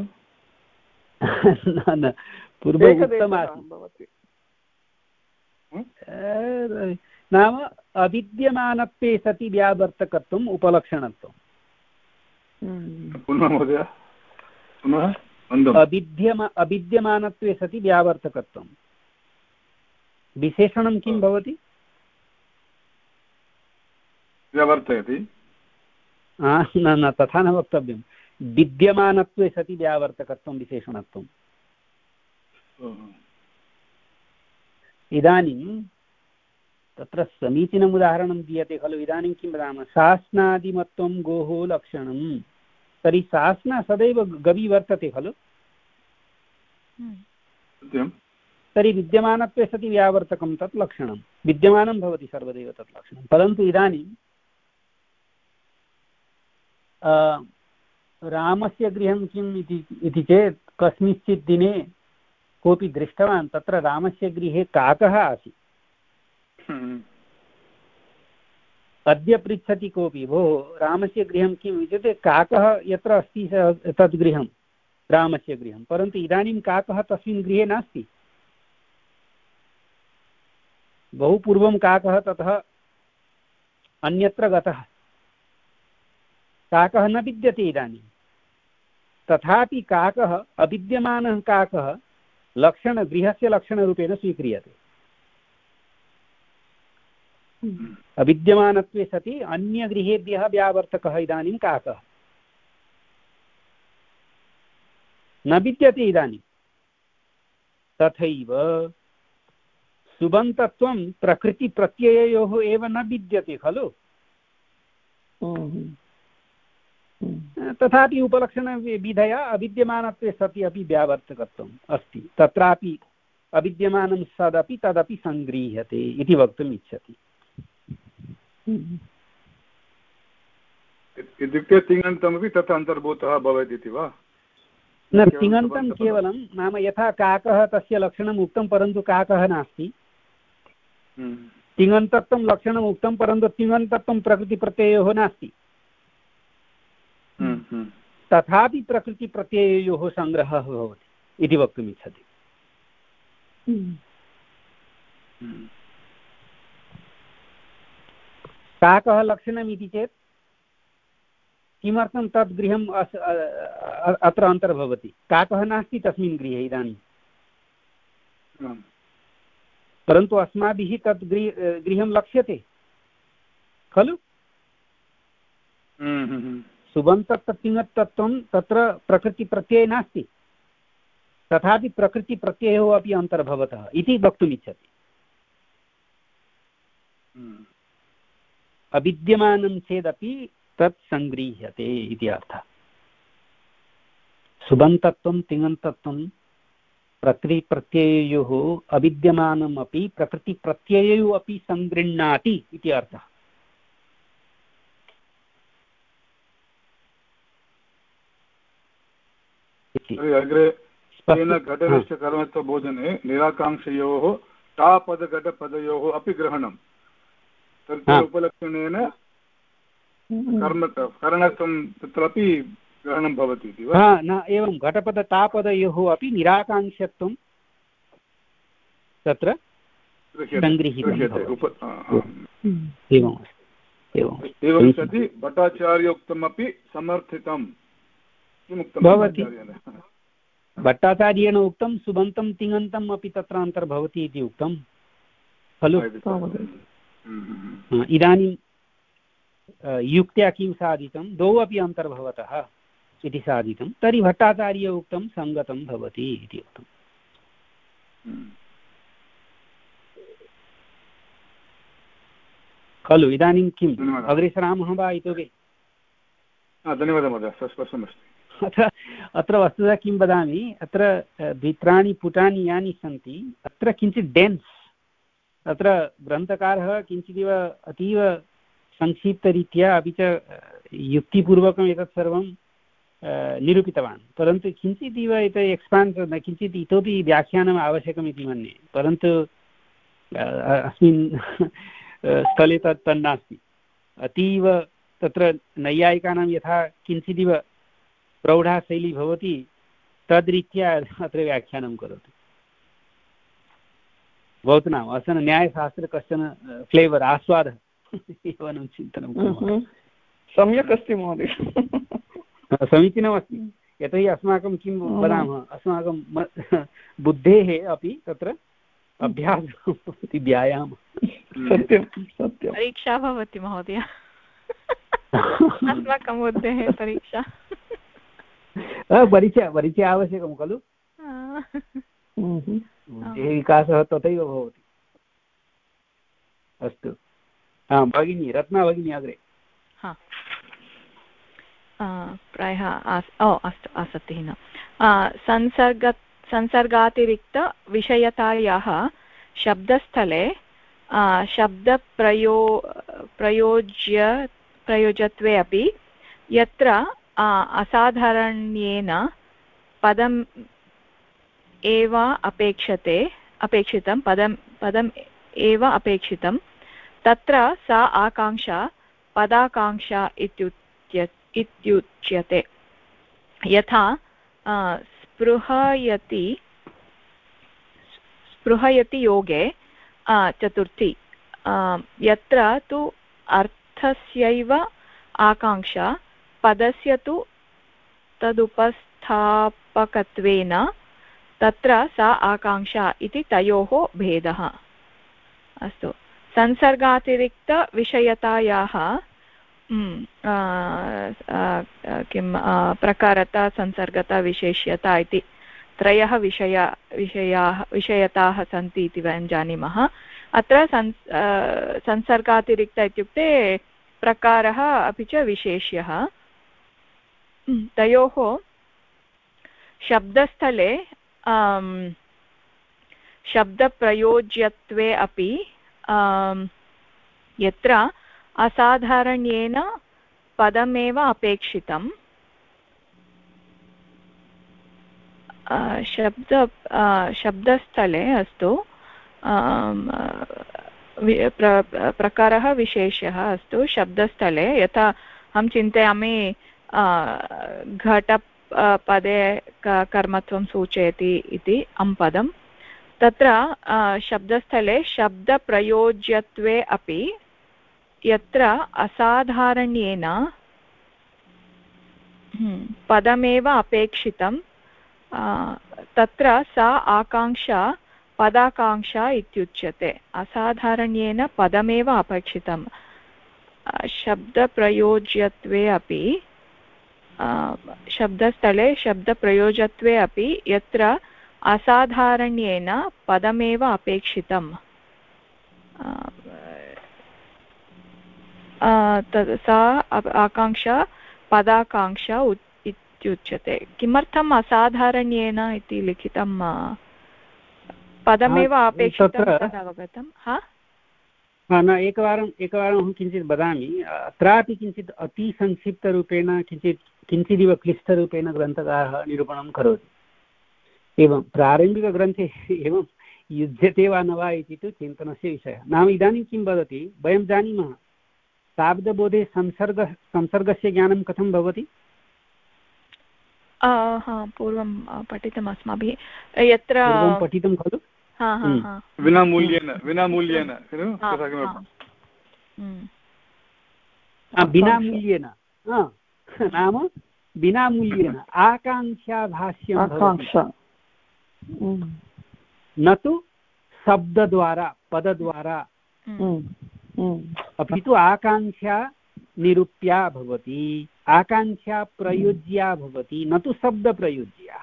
न न पूर्वम् उक्तमासीत्। नाम अविद्यमानत्वे सति व्यावर्तकत्वम् उपलक्षणत्वम्। पुनः महोदय पुनः अविद्यम अविद्यमानत्वे सति व्यावर्तकत्वं। विशेषणं किं भवति? व्यावर्तयति। न न तथा न वक्तव्यं। विद्यमानत्वे सति व्यावर्तकत्वं विशेषणत्वम्। इदानीं तत्र समीचीनम् उदाहरणं दीयते खलु। इदानीं किं वदामः, शासनादिमत्वं गोः लक्षणं, तर्हि शासना सदैव गवी वर्तते खलु। तर्हि विद्यमानत्वे सति व्यावर्तकं तत् लक्षणं विद्यमानं भवति सर्वदैव तत् लक्षणं। परन्तु इदानीं रामस्य गृहं किम् इति चेत् कस्मिंश्चित् दिने कोऽपि दृष्टवान्, तत्र रामस्य गृहे काकः आसीत्। अद्य पृच्छति कोऽपि, भोः रामस्य गृहं किम् इत्युक्ते काकः यत्र अस्ति तद् गृहं रामस्य गृहं, परन्तु इदानीं काकः तस्मिन् गृहे नास्ति। बहु पूर्वं काकः ततः अन्यत्र गतः, काकः न विद्यते इदानीं। तथापि काकः, अविद्यमानः काकः लक्षण गृहस्य लक्षणरूपेण स्वीक्रियते। अविद्यमानत्वे सति अन्यगृहेभ्यः व्यावर्तकः इदानीं काकः न विद्यते इदानीं। तथैव सुबन्तत्वं प्रकृतिप्रत्यययोः एव न विद्यते खलु। तथापि उपलक्षणविधया अविद्यमानत्वे सति अपि व्यावर्तकत्वम् अस्ति। तत्रापि अविद्यमानं सदपि तदपि सङ्गृह्यते इति वक्तुम् इच्छति। इत्युक्ते तिङन्तमपि तथा अन्तर्भूतः भवेत् इति वा? न, तिङन्तं केवलं नाम यथा काकः तस्य लक्षणम् उक्तं परन्तु काकः नास्ति, तिङन्तत्वं लक्षणम् उक्तं परन्तु तिङन्तत्वं प्रकृतिप्रत्ययोः नास्ति। तथापि प्रकृतिप्रत्यययोः सङ्ग्रहः भवति इति वक्तुम् इच्छति। काकः लक्षणम् इति चेत् किमर्थं तद् गृहम् अत्र अन्तर्भवति? काकः नास्ति तस्मिन् गृहे इदानीं, परन्तु अस्माभिः तद् गृहं लक्ष्यते खलु। सुबन्तत्तिङत्तत्वं तत्र प्रकृतिप्रत्यये नास्ति, तथापि प्रकृतिप्रत्ययोः अपि अन्तर्भवतः इति वक्तुम् इच्छति। अविद्यमानं चेदपि तत् सङ्गृह्यते इति अर्थः। सुबन्तत्वं तिङन्तत्वं प्रकृतिप्रत्यययोः अविद्यमानम् अपि प्रकृतिप्रत्यययोः अपि सङ्गृह्णाति इति अर्थः। अग्रे घटनस्य कर्मत्वबोधने निराकाङ्क्षयोः टापदघटपदयोः अपि ग्रहणं तत्र उपलक्षणेन कर्म करणत्वं तत्रापि ग्रहणं भवति इति वा? न, एवं घटपदतापदयोः अपि निराकाङ्क्षत्वं तत्र सङ्गृह्यते। एवं सति भट्टाचार्योक्तमपि समर्थितं भवति। भट्टाचार्येण उक्तं सुबन्तं तिङन्तम् अपि तत्र अन्तर्भवति इति उक्तं खलु। इदानीं युक्त्या किं साधितं, द्वौ अपि अन्तर्भवतः इति साधितं, तर्हि भट्टाचार्य उक्तं सङ्गतं भवति इति उक्तम्। खलु। इदानीं किम् अग्रे सरामः वा इतोपि? धन्यवादः महोदय, स्पष्टमस्ति। अत्र अत्र वस्तुतः किं वदामि, अत्र द्वित्राणि पुटानि यानि सन्ति अत्र किञ्चित् डेन्स्, अत्र ग्रन्थकारः किञ्चिदिव अतीव संक्षिप्तरीत्या अपि च युक्तिपूर्वकम् एतत् सर्वं निरूपितवान्, परन्तु किञ्चिदिव एतत् एक्स्पान्स् किञ्चित् इतोपि व्याख्यानम् आवश्यकम् इति मन्ये, परन्तु अस्मिन् स्थले तत् तन्नास्ति। अतीव तत्र नैयायिकानां यथा किञ्चिदिव प्रौढा शैली भवति तद्रीत्या अत्र व्याख्यानं करोति। भवतु नाम असन न्यायशास्त्रे कश्चन फ्लेवर् आस्वादः एवं चिन्तनं कुर्मः। सम्यक् अस्ति महोदय, समीचीनमस्ति। यतोहि अस्माकं किं वदामः, अस्माकं बुद्धेः अपि तत्र अभ्यासः भवति, व्यायामः। सत्यं सत्यं। परीक्षा भवति महोदय, अस्माकं बुद्धेः परीक्षा। परिचय परिचय आवश्यकं खलु, बुद्धेः विकासः तथैव भवति। अस्तु, आं भगिनी, रत्ना भगिनी अग्रे। प्रायः ओ अस्तु, आसक्तिः न। संसर्ग संसर्गातिरिक्तविषयतायाः शब्दस्थले शब्दप्रयो प्रयोज्य प्रयोजत्वे अपि यत्र असाधारण्येन पदम् एव अपेक्षते अपेक्षितं पदं पदम् एव अपेक्षितं तत्र सा आकाङ्क्षा पदाकाङ्क्षा इत्युच्य इत्युच्यते। यथा स्पृहयति स्पृहयति योगे चतुर्थी, यत्र तु अर्थस्यैव आकाङ्क्षा पदस्य तु तदुपस्थापकत्वेन तत्र सा आकाङ्क्षा इति तयोः भेदः। अस्तु, संसर्गातिरिक्तविषयतायाः किं प्रकारता संसर्गता विशेष्यता इति त्रयः विषय विषयाः विषयताः सन्ति इति वयं जानीमः। अत्र सन् संसर्गातिरिक्त इत्युक्ते प्रकारः अपि च विशेष्यः। तयोः शब्दस्थले शब्दप्रयोज्यत्वे अपि यत्र असाधारण्येन पदमेव अपेक्षितं शब्द शब्दस्थले अस्तु प्रकारः विशेषः अस्तु शब्दस्थले यथा अहं चिन्तयामि घटपदे कर्मत्वं सूचयति इति अं पदं, तत्र शब्दस्थले शब्दप्रयोज्यत्वे अपि यत्र असाधारण्येन पदमेव अपेक्षितं तत्र सा आकाङ्क्षा पदाकाङ्क्षा इत्युच्यते। असाधारण्येन पदमेव अपेक्षितं शब्दप्रयोज्यत्वे अपि शब्दस्थले शब्दप्रयोजत्वे अपि यत्र असाधारण्येन पदमेव अपेक्षितं सा आकाङ्क्षा पदाकाङ्क्षा इत्युच्यते। किमर्थम् असाधारण्येन इति लिखितं? पदमेव अपेक्षितं तदवगतं। हा न एकवारम् एकवारम् अहं किञ्चित् वदामि। अत्रापि किञ्चित् अतिसंक्षिप्तरूपेण किञ्चित् किञ्चिदिव क्लिष्टरूपेण ग्रन्थकारः निरूपणं करोति। एवं प्रारम्भिकग्रन्थे एवं युज्यते वा न वा इति तु चिन्तनस्य विषयः। नाम इदानीं किं वदति, वयं जानीमः शाब्दबोधे संसर्ग संसर्गस्य ज्ञानं कथं भवति? पूर्वं पठितम् अस्माभिः, यत्र पठितं खलु विनामूल्येन विनामूल्येन विनामूल्येन नाम विनामूल्येन आकाङ्क्षाभाष्यं न तु शब्दद्वारा पदद्वारा अपि तु आकाङ्क्षा निरूप्या भवति, आकाङ्क्षा प्रयुज्या भवति, न तु शब्दप्रयुज्या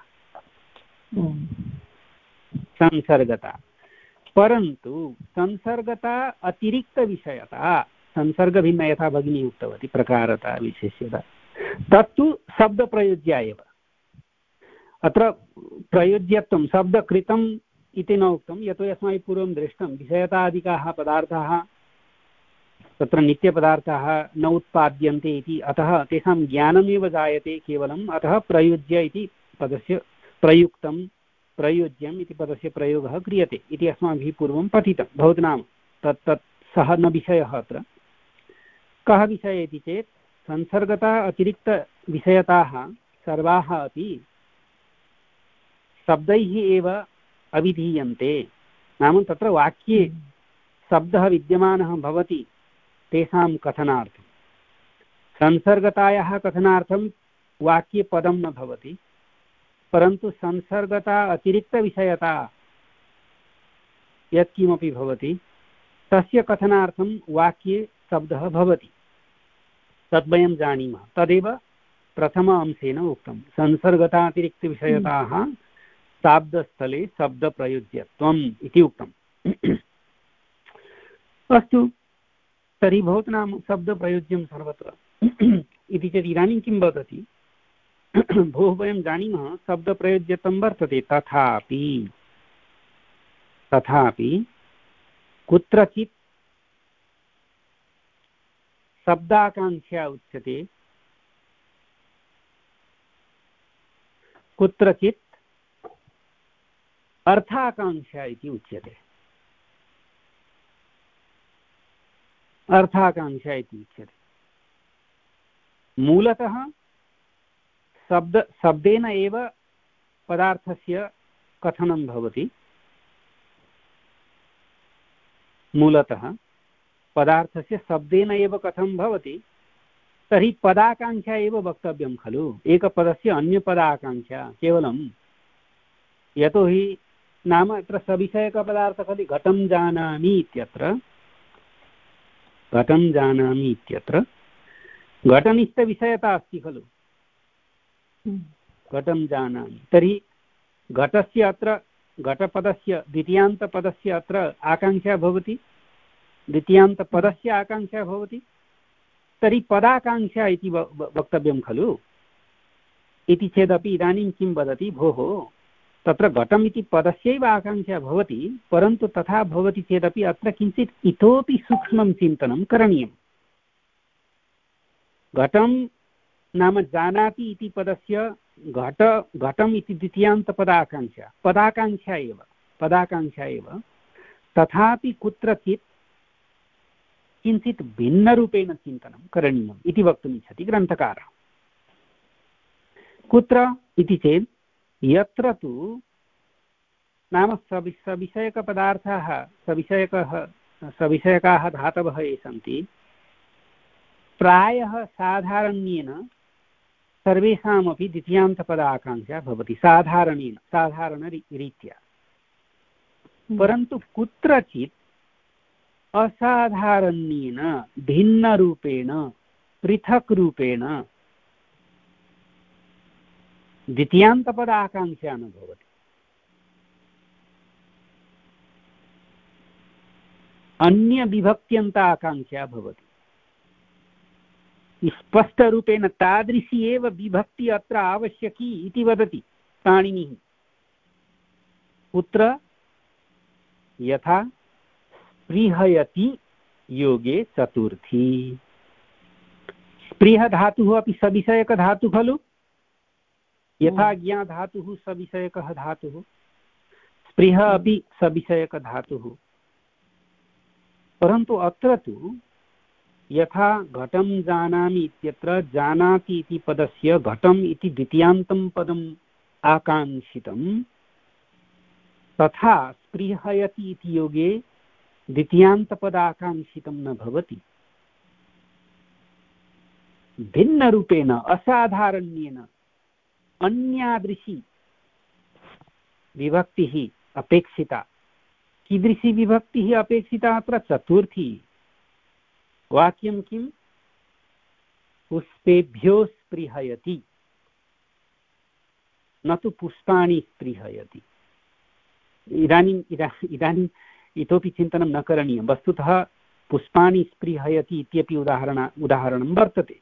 संसर्गता। परन्तु संसर्गता अतिरिक्तविषयता, संसर्गभिन्न यथा भगिनी उक्तवती प्रकारता विशेष्यता, तत्तु शब्दप्रयुज्या एव। अत्र प्रयुज्यत्वं शब्दकृतम् इति न उक्तं, यतोहि अस्माभिः पूर्वं दृष्टं विषयतादिकाः पदार्थाः तत्र नित्यपदार्थाः न उत्पाद्यन्ते इति, अतः तेषां ज्ञानमेव जायते केवलम्, अतः प्रयुज्य इति पदस्य प्रयुक्तं प्रयुज्यम् इति पदस्य प्रयोगः क्रियते इति अस्माभिः पूर्वं पठितं भवतु। नाम तत् तत् सः न विषयः। अत्र कः विषयः इति चेत् संसर्गता अतिरिक्तविषयताः सर्वाः अपि शब्दैः एव अभिधीयन्ते। नाम तत्र वाक्ये शब्दः विद्यमानः भवति तेषां कथनार्थं। संसर्गतायाः कथनार्थं वाक्ये पदं न भवति, परन्तु संसर्गता अतिरिक्तविषयता यत्किमपि भवति तस्य कथनार्थं वाक्ये शब्दः भवति। तद् वयं जानीमः। तदेव प्रथम अंशेन उक्तं संसर्गतातिरिक्तविषयताः शाब्दस्थले शब्दप्रयुज्यत्वम् इति उक्तम्। अस्तु, तर्हि भवतु नाम शब्दप्रयुज्यं सर्वत्र इति चेत् इदानीं किं वदति, भोः वयं जानीमः शब्दप्रयुज्यत्वं वर्तते, तथापि तथापि कुत्रचित् शब्दाकाङ्क्षा उच्यते, कुत्रचित् अर्थाकाङ्क्षा इति उच्यते। अर्थाकाङ्क्षा इति उच्यते। मूलतः शब्द शब्देन एव पदार्थस्य कथनं भवति। मूलतः पदार्थस्य शब्देन एव कथं भवति, तर्हि पदाकाङ्क्षा एव वक्तव्यं खलु। एकपदस्य अन्यपदाकाङ्क्षा केवलं, यतोहि नाम अत्र सविषयकपदार्थः खलु। घटं जानामि इत्यत्र घटं जानामि इत्यत्र घटनिष्ठविषयता अस्ति खलु। घटं जानामि, तर्हि घटस्य अत्र घटपदस्य द्वितीयान्तपदस्य अत्र आकाङ्क्षा भवति, द्वितीयान्तपदस्य आकाङ्क्षा भवति, तर्हि पदाकाङ्क्षा इति वक्तव्यं खलु। इति चेदपि इदानीं किं वदति, भोः तत्र घटम् इति पदस्यैव आकाङ्क्षा भवति, परन्तु तथा भवति चेदपि अत्र किञ्चित् इतोपि सूक्ष्मं चिन्तनं करणीयम्। घटं नाम जानाति इति पदस्य घट घटम् इति द्वितीयान्तपदाकाङ्क्षा, पदाकाङ्क्षा एव पदाकाङ्क्षा एव तथापि कुत्रचित् किञ्चित् भिन्नरूपेण चिन्तनं करणीयम् इति वक्तुमिच्छति ग्रन्थकारः। कुत्र इति चेत् यत्र तु नाम सवि सविषयकपदार्थाः सविषयकः सविषयकाः धातवः ये सन्ति, प्रायः साधारण्येन सर्वेषामपि द्वितीयान्तपदाकाङ्क्षा भवति, साधारणेन साधारणरीत्या। परन्तु कुत्रचित् असाधारण्येन भिन्नरूपेण पृथक् रूपेण द्वितीयान्तपदाकाङ्क्षा न भवति। अन्यविभक्त्यन्ताकाङ्क्षा भवति। स्पष्टरूपेण तादृशी एव विभक्ति अत्र आवश्यकी इति वदति पाणिनिः। कुत्र? यथा स्पृहयति योगे चतुर्थी। स्पृह धातुः अपि सविषयकधातुः खलु। यथा ज्ञा धातुः सविषयकः धातुः, स्पृह अपि सविषयकधातुः। परन्तु अत्र तु यथा घटं जानामि इत्यत्र जानाति इति पदस्य घटम् इति द्वितीयान्तं पदम् आकाङ्क्षितं, तथा स्पृहयति इति योगे द्वितीयान्तपदाकाङ्क्षितं न भवति। भिन्नरूपेण असाधारण्येन अन्यादृशी विभक्तिः अपेक्षिता। कीदृशी विभक्तिः अपेक्षिता अत्र? चतुर्थी। वाक्यं किं? पुष्पेभ्यो स्पृहयति, न तु पुष्पाणि स्पृहयति। इदानीम् इदा इदानीम् इतोपि चिन्तनं न करणीयं। वस्तुतः पुष्पाणि स्पृहयति इत्यपि उदाहरण उदाहरणं वर्तते,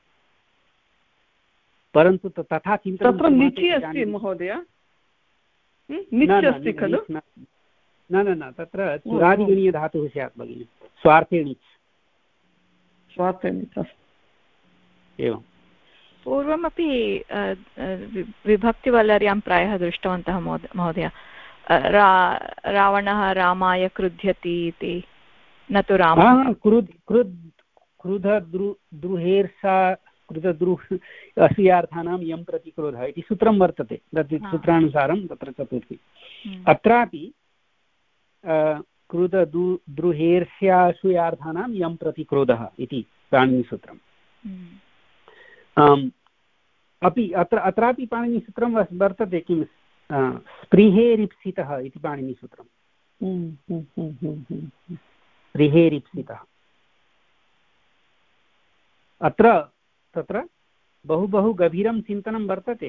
परन्तु तथा चिन्तनं तत्र निचि अस्ति महोदय, निचि अस्ति खलु? न न न तत्र चुरादिगणीयधातुः स्यात् भगिनि, स्वार्थे णिच्। स्वार्थे णिच् एवं। पूर्वमपि विभक्तिवल्लर्यां प्रायः दृष्टवन्तः महोदय। रा रावणः रामाय क्रुध्यति इति, न तु रामः। क्रुद् क्रुद् क्रुध द्रु द्रुहेर्षा कृतद्रुः असूयार्थानां यं प्रति क्रोधः इति सूत्रं वर्तते। तत् सूत्रानुसारं तत्र चतुर्थी। अत्रापि क्रुधदु द्रुहेर्ष्यासूयार्थानां यं प्रति क्रोधः इति पाणिनिसूत्रम्। अपि अत्र अत्रापि पाणिनिसूत्रं वर्तते, किं स्पृहेरिप्सितः इति पाणिनिसूत्रम्। स्पृहेरिप्सितः। अत्र तत्र बहु बहु गभीरं चिन्तनं वर्तते।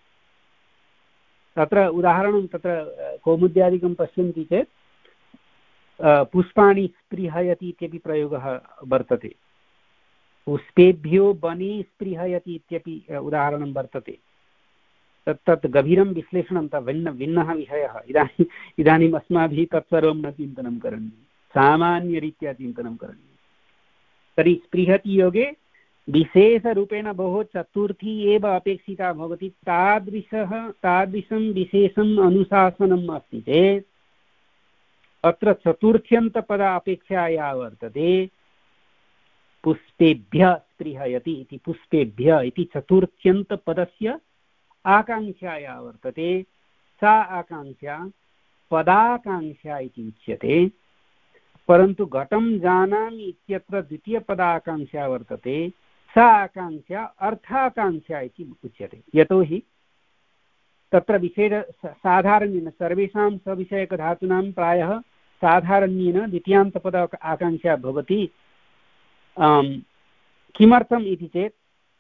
तत्र उदाहरणं तत्र कौमुद्यादिकं पश्यन्ति चेत् पुष्पाणि स्पृहयति इत्यपि प्रयोगः वर्तते, पुष्पेभ्यो वने स्पृहयति इत्यपि उदाहरणं वर्तते। तत् तत् गभीरं विश्लेषणं तत् भिन्न भिन्नः विषयः। इदानीम् इदानीम् अस्माभिः तत्सर्वं न चिन्तनं करणीयं, सामान्यरीत्या चिन्तनं करणीयं। तर्हि स्पृहति योगे विशेषरूपेण भोः चतुर्थी एव अपेक्षिता भवति, तादृशः तादृशं विशेषम् अनुशासनम् अस्ति चेत् अत्र चतुर्थ्यन्तपद अपेक्षा या वर्तते पुष्पेभ्यः स्पृहयति इति, पुष्पेभ्यः इति चतुर्थ्यन्तपदस्य आकाङ्क्षा या वर्तते सा आकाङ्क्षा पदाकाङ्क्षा इति उच्यते। परन्तु घटं जानामि इत्यत्र द्वितीयपदाकाङ्क्षा वर्तते, सा आकाङ्क्षा अर्थाकाङ्क्षा इति उच्यते। यतोहि तत्र विशेष साधारणेन सर्वेषां सविषयकधातूनां प्रायः साधारणेन द्वितीयान्तपद आकाङ्क्षा भवति। किमर्थम् इति चेत्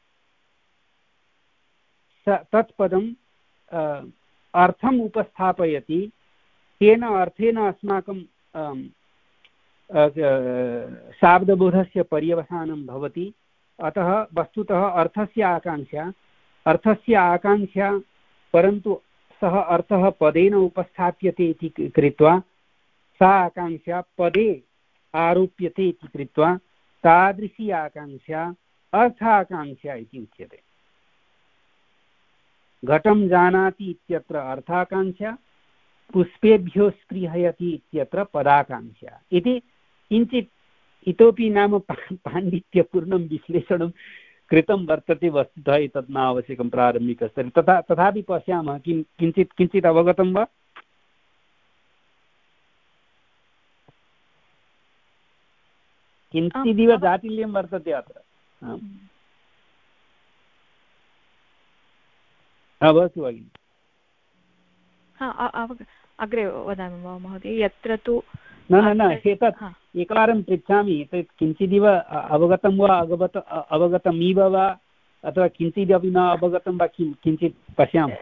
तत्पदम् अर्थम् उपस्थापयति, तेन अर्थेन अस्माकं शाब्दबोधस्य पर्यवसानं भवति। अतः वस्तुतः अर्थस्य आकाङ्क्षा अर्थस्य आकाङ्क्षा परन्तु सः अर्थः पदेन उपस्थाप्यते इति कृत्वा सा आकाङ्क्षा पदे आरोप्यते इति कृत्वा तादृशी आकाङ्क्षा अर्थाकाङ्क्षा इति उच्यते। घटं जानाति इत्यत्र अर्थाकाङ्क्षा, पुष्पेभ्यो स्पृहयति इत्यत्र पदाकाङ्क्षा इति किञ्चित् इतोपि नाम पाण्डित्यपूर्णं विश्लेषणं कृतं वर्तते। वस्तुतः एतत् न आवश्यकं प्रारम्भिकस्तरे, तथा तथापि पश्यामः किं किञ्चित् किञ्चित् अवगतं वा? किञ्चिदिव जाटिल्यं वर्तते अत्र। भवतु भगिनि। अग्रे वदामि वा महोदय? यत्र तु न न न एतत् एकवारं पृच्छामि, एतत् किञ्चिदिव अवगतं वा अवगत अवगतमिव वा अथवा किञ्चिदपि न अवगतं वा, किं किञ्चित् पश्यामः।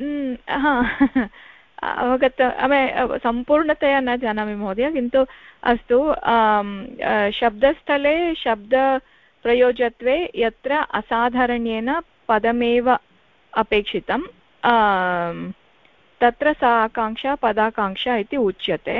अवगत सम्पूर्णतया न जानामि महोदय, किन्तु अस्तु। शब्दस्थले शब्दप्रयोजत्वे यत्र असाधारणेन पदमेव अपेक्षितं तत्र सा आकाङ्क्षा पदाकाङ्क्षा इति उच्यते।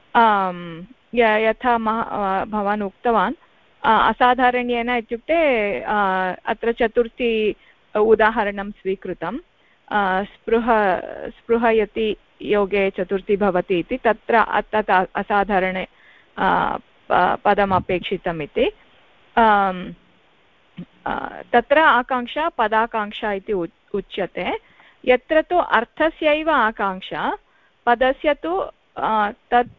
यथा भवान् उक्तवान् असाधारणेन इत्युक्ते अत्र चतुर्थी उदाहरणं स्वीकृतं, स्पृह स्पृहयति योगे चतुर्थी भवति इति, तत्र तत् असाधारणे पदम् अपेक्षितम् इति। तत्र आकाङ्क्षा पदाकाङ्क्षा इति उच्यते। यत्र तु अर्थस्यैव आकाङ्क्षा, पदस्य तु तत्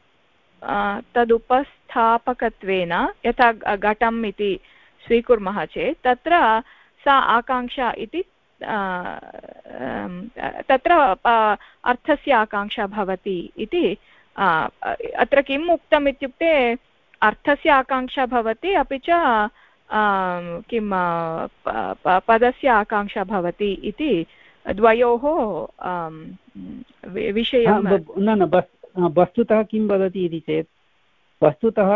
तदुपस्थापकत्वेन, यथा घटम् इति स्वीकुर्मः चेत् तत्र सा आकाङ्क्षा इति, तत्र अर्थस्य आकाङ्क्षा भवति इति। अत्र किम् उक्तम् इत्युक्ते अर्थस्य आकाङ्क्षा भवति, अपि च किं पदस्य आकाङ्क्षा भवति इति द्वयोः विषयं। न न वस्तुतः किं वदति इति चेत्, वस्तुतः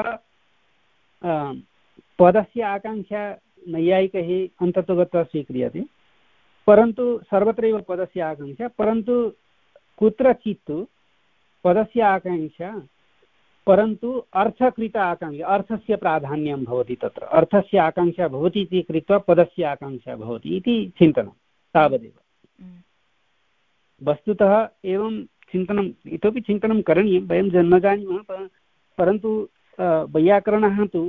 पदस्य आकाङ्क्षा नैयायिकैः अन्ततो गत्वा स्वीक्रियते, परन्तु सर्वत्रैव पदस्य आकाङ्क्षा, परन्तु कुत्रचित् पदस्य आकाङ्क्षा परन्तु अर्थकृत आकाङ्क्षा, अर्थस्य प्राधान्यं भवति, तत्र अर्थस्य आकाङ्क्षा भवति इति कृत्वा पदस्य आकाङ्क्षा भवति इति चिन्तनं, तावदेव। वस्तुतः एवं चिन्तनम् इतोपि चिन्तनं करणीयं, वयं न जानीमः, परन्तु वैयाकरणः तु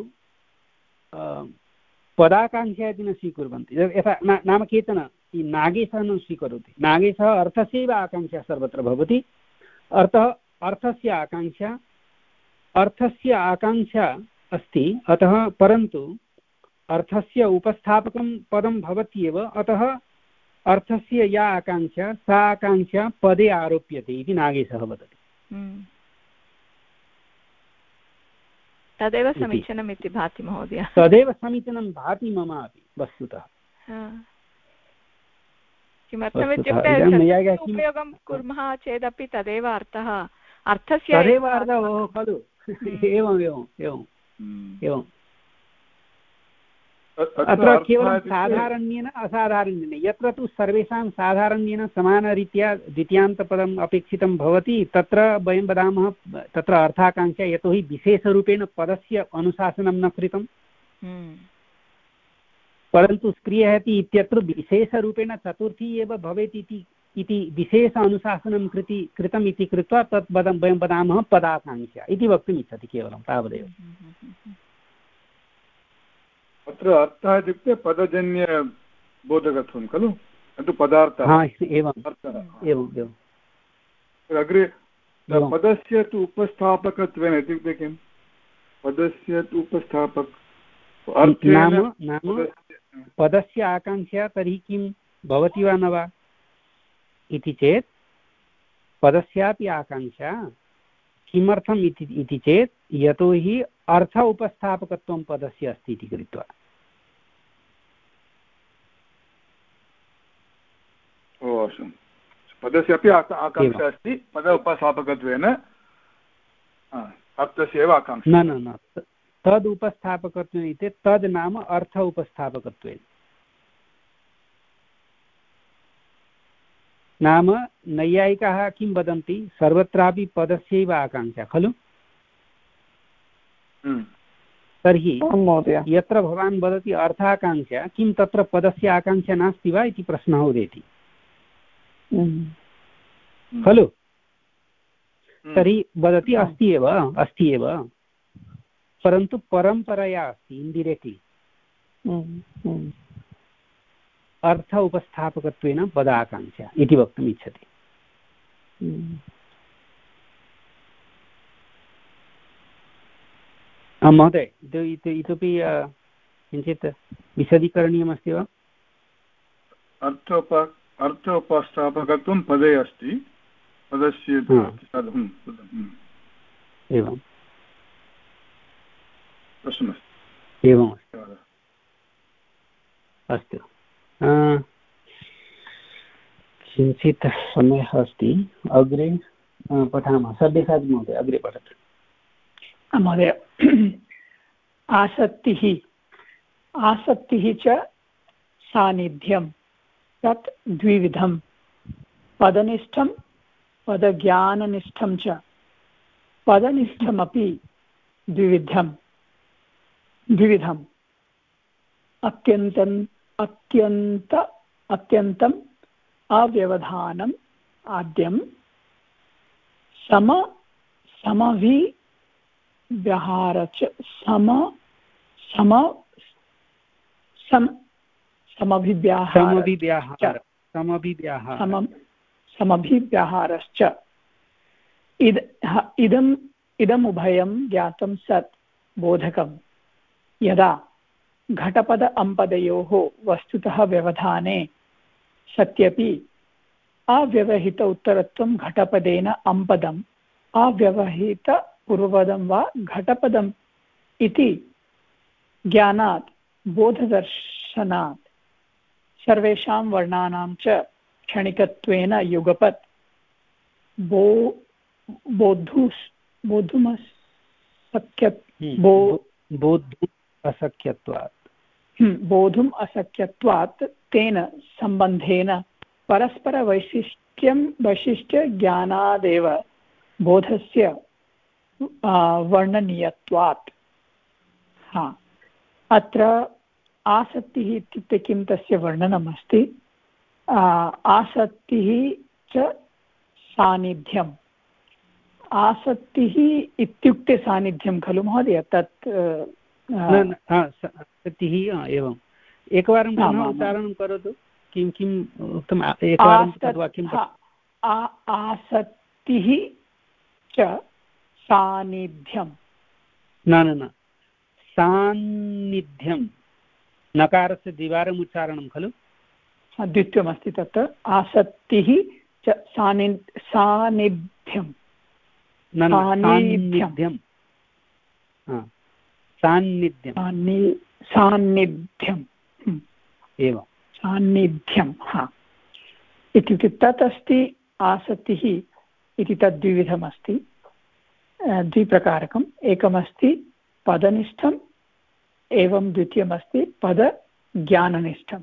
पदाकाङ्क्षा इति न स्वीकुर्वन्ति। यथा नाम केचन नागेशः न स्वीकरोति, नागेशः अर्थस्यैव आकाङ्क्षा सर्वत्र भवति। अर्थः अर्थस्य आकाङ्क्षा अर्थस्य आकाङ्क्षा अस्ति, अतः परन्तु अर्थस्य उपस्थापकं पदं भवत्येव, अतः अर्थस्य या आकाङ्क्षा सा आकाङ्क्षा पदे आरोप्यते इति नागेशः वदति। तदेव समीचीनम् इति भाति महोदय। तदेव समीचीनं भाति मम अपि वस्तुतः। किमर्थमित्युक्ते उपयोगं कुर्मः चेदपि तदेव अर्थः अर्थस्य तदेव अर्थः खलु एवम् एवम् एवम् एवम् अत्र केवलं साधारण्येन असाधारण्येन यत्र तु सर्वेषां साधारण्येन समानरीत्या द्वितीयान्तपदम् अपेक्षितं भवति तत्र वयं वदामः तत्र अर्थाकाङ्क्षा यतोहि विशेषरूपेण पदस्य अनुशासनं न कृतं परन्तु स्त्रियहति इत्यत्र विशेषरूपेण चतुर्थी एव भवेत् इति इति विशेष अनुशासनं कृति कृतम् इति कृत्वा तत् वदं वयं वदामः पदाकाङ्क्षा इति वक्तुम् इच्छति केवलं तावदेव अत्र अर्थः इत्युक्ते पदजन्यबोधकत्वं खलु तु पदार्थः एवम् एवम् एवम् अग्रे पदस्य तु उपस्थापकत्वेन इत्युक्ते किं पदस्य तु उपस्थापक नाम नाम पदस्य आकाङ्क्षा तर्हि किं भवति वा न वा इति चेत् पदस्यापि आकाङ्क्षा किमर्थम् इति चेत् यतोहि अर्थ उपस्थापकत्वं पदस्य अस्ति इति कृत्वा ओ पदस्यापि आकाङ्क्षा अस्ति पद उपस्थापकत्वेन अर्थस्य एव आकाङ्क्षा न न न तद् उपस्थापकत्वेन इति तद् नाम अर्थ उपस्थापकत्वेन नाम नैयायिकाः किं वदन्ति सर्वत्रापि पदस्यैव आकाङ्क्षा खलु तर्हि यत्र भवान् वदति अर्थाकाङ्क्षा किं तत्र पदस्य आकाङ्क्षा नास्ति वा इति प्रश्नः उदेति खलु तर्हि वदति अस्ति एव अस्ति एव परन्तु परम्परया अस्ति इन्डिरेक्ट्लि अर्थ उपस्थापकत्वेन पदाकाङ्क्षा इति वक्तुम् इच्छति महोदय इतोपि किञ्चित् विशदीकरणीयमस्ति वा अर्थोप अर्थोपस्थापकत्वं पदे अस्ति पदस्य एवं प्रश्नमस्ति एवमस्ति अस्तु किञ्चित् समयः अस्ति अग्रे पठामः सर्वेसादि महोदय अग्रे पठतु महोदय आसक्तिः आसक्तिः च सान्निध्यं तत् द्विविधं पदनिष्ठं पदज्ञाननिष्ठं च पदनिष्ठमपि द्विविधं द्विविधम् अत्यन्तम् अत्यन्त अत्यन्तम् अव्यवधानम् आद्यं सम समभि व्यवहार च सम सम सम समभिव्याहार समभिव्याहारश्च इद इदम् इदम् उभयं ज्ञातं सत् बोधकं यदा घटपद अम्पदयोः वस्तुतः व्यवधाने सत्यपि अव्यवहित उत्तरत्वं घटपदेन अम्पदम् अव्यवहित पूर्वपदं वा घटपदम् इति ज्ञानात् बोधदर्शनात् सर्वेषां वर्णानां च क्षणिकत्वेन युगपत् बो बोद्धुस् बोद्धुमसख्य बो बोद्धुम् असख्यत्वात् बोधुम् असख्यत्वात् तेन सम्बन्धेन परस्परवैशिष्ट्यं वैशिष्ट्यज्ञानादेव बोधस्य वर्णनीयत्वात् हा अत्र आसक्तिः इत्युक्ते किं तस्य वर्णनमस्ति आसक्तिः च सान्निध्यम् आसक्तिः इत्युक्ते सान्निध्यं खलु महोदय तत् आसक्तिः एवं एकवारं पुनः उच्चारणं करोतु किं किम् उक्तम् एकवारं तद्वाक्यं आसक्तिः च सान्निध्यं न न न सान्निध्यं नकारस्य द्विवारम् उच्चारणं खलु द्वितीयमस्ति तत् आसक्तिः च सानि सान्निध्यं सान्निध्यं सान्निध्यं सान्निध्यम् एवं सान्निध्यं हा इत्युक्ते तत् अस्ति आसक्तिः इति तद् द्विविधमस्ति द्विप्रकारकम् एकमस्ति पदनिष्ठम् एवं द्वितीयमस्ति पदज्ञाननिष्ठम्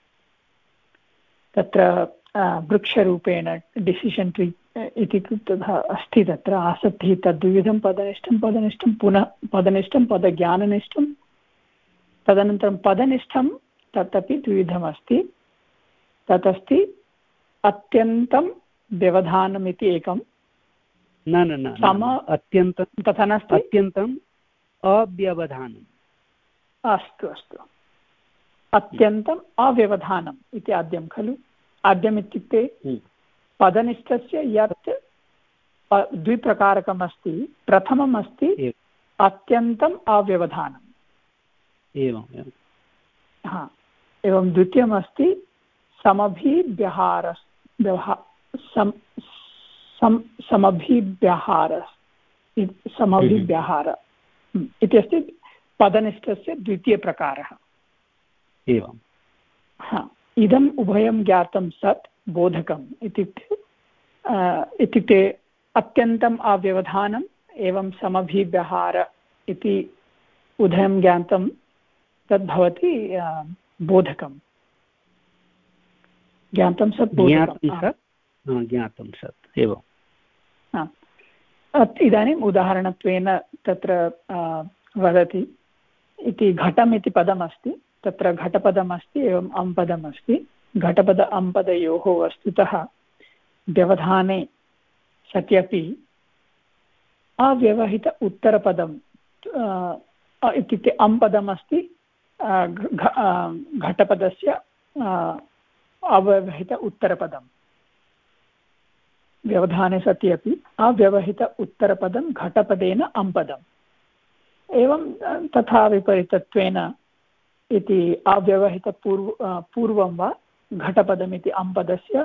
तत्र वृक्षरूपेण डिसिशन् ट्री इति तथा अस्ति तत्र आसक्तिः तद्विधं पदनिष्ठं पदनिष्ठं पुनः पदनिष्ठं पदज्ञाननिष्ठं तदनन्तरं पदनिष्ठं तदपि द्विविधमस्ति तत् अस्ति अत्यन्तं व्यवधानम् इति एकं न न न सम अत्यन्तं तथा नास्ति अत्यन्तम् अव्यवधानम् अस्तु अस्तु अत्यन्तम् अव्यवधानम् इति आद्यं खलु आद्यम् इत्युक्ते पदनिष्ठस्य यत् द्विप्रकारकम् अस्ति प्रथमम् अस्ति अत्यन्तम् अव्यवधानम् एवं हा एवं द्वितीयमस्ति समभिव्यहार व्यवहार सम सम समभिव्यहार समभिव्यहार इति अस्ति पदनिष्ठस्य द्वितीयप्रकारः एवं हा इदम् उभयं ज्ञातं सत् बोधकम् इत्युक्ते इत्युक्ते अत्यन्तम् अव्यवधानम् एवं समभिव्यहार इति उभयं ज्ञातं तद्भवति बोधकं ज्ञातं सत् ज्ञातं सत् एवं इदानीम् उदाहरणत्वेन तत्र वदति इति घटम् इति पदमस्ति तत्र घटपदमस्ति एवम् अम्पदमस्ति घटपद अम्पदयोः वस्तुतः व्यवधाने सत्यपि अव्यवहित उत्तरपदम् इत्युक्ते अम्पदमस्ति घटपदस्य अव्यवहित उत्तरपदं व्यवधाने सति अपि अव्यवहित उत्तरपदं घटपदेन अम्पदम् एवं तथा विपरीतत्वेन इति अव्यवहितपूर्व पूर्वं वा घटपदमिति अम्पदस्य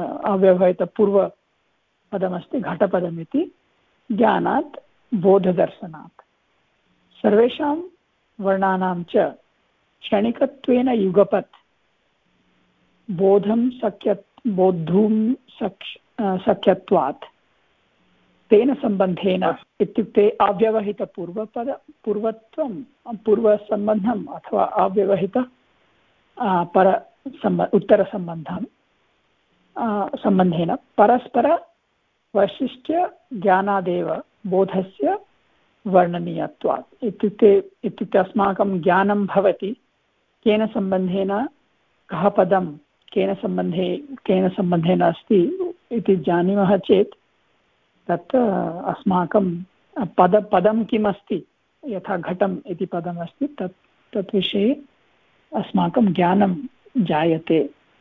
अव्यवहितपूर्वपदमस्ति घटपदमिति ज्ञानात् बोधदर्शनात् सर्वेषां वर्णानां च क्षणिकत्वेन युगपत् बोधं शक्य बोद्धुं शक् शक्यत्वात् तेन सम्बन्धेन इत्युक्ते अव्यवहितपूर्वपद पूर्वत्वं पूर्वसम्बन्धम् अथवा अव्यवहित परसम्ब उत्तरसम्बन्धं सम्बन्धेन परस्परवैशिष्ट्यज्ञानादेव बोधस्य वर्णनीयत्वात् इत्युक्ते इत्युक्ते अस्माकं ज्ञानं भवति केन सम्बन्धेन कः पदं केन सम्बन्धे केन सम्बन्धेन अस्ति इति जानीमः चेत् तत् अस्माकं पद पदं किम् अस्ति यथा घटम् इति पदमस्ति तत् तत् विषये अस्माकं ज्ञानं जायते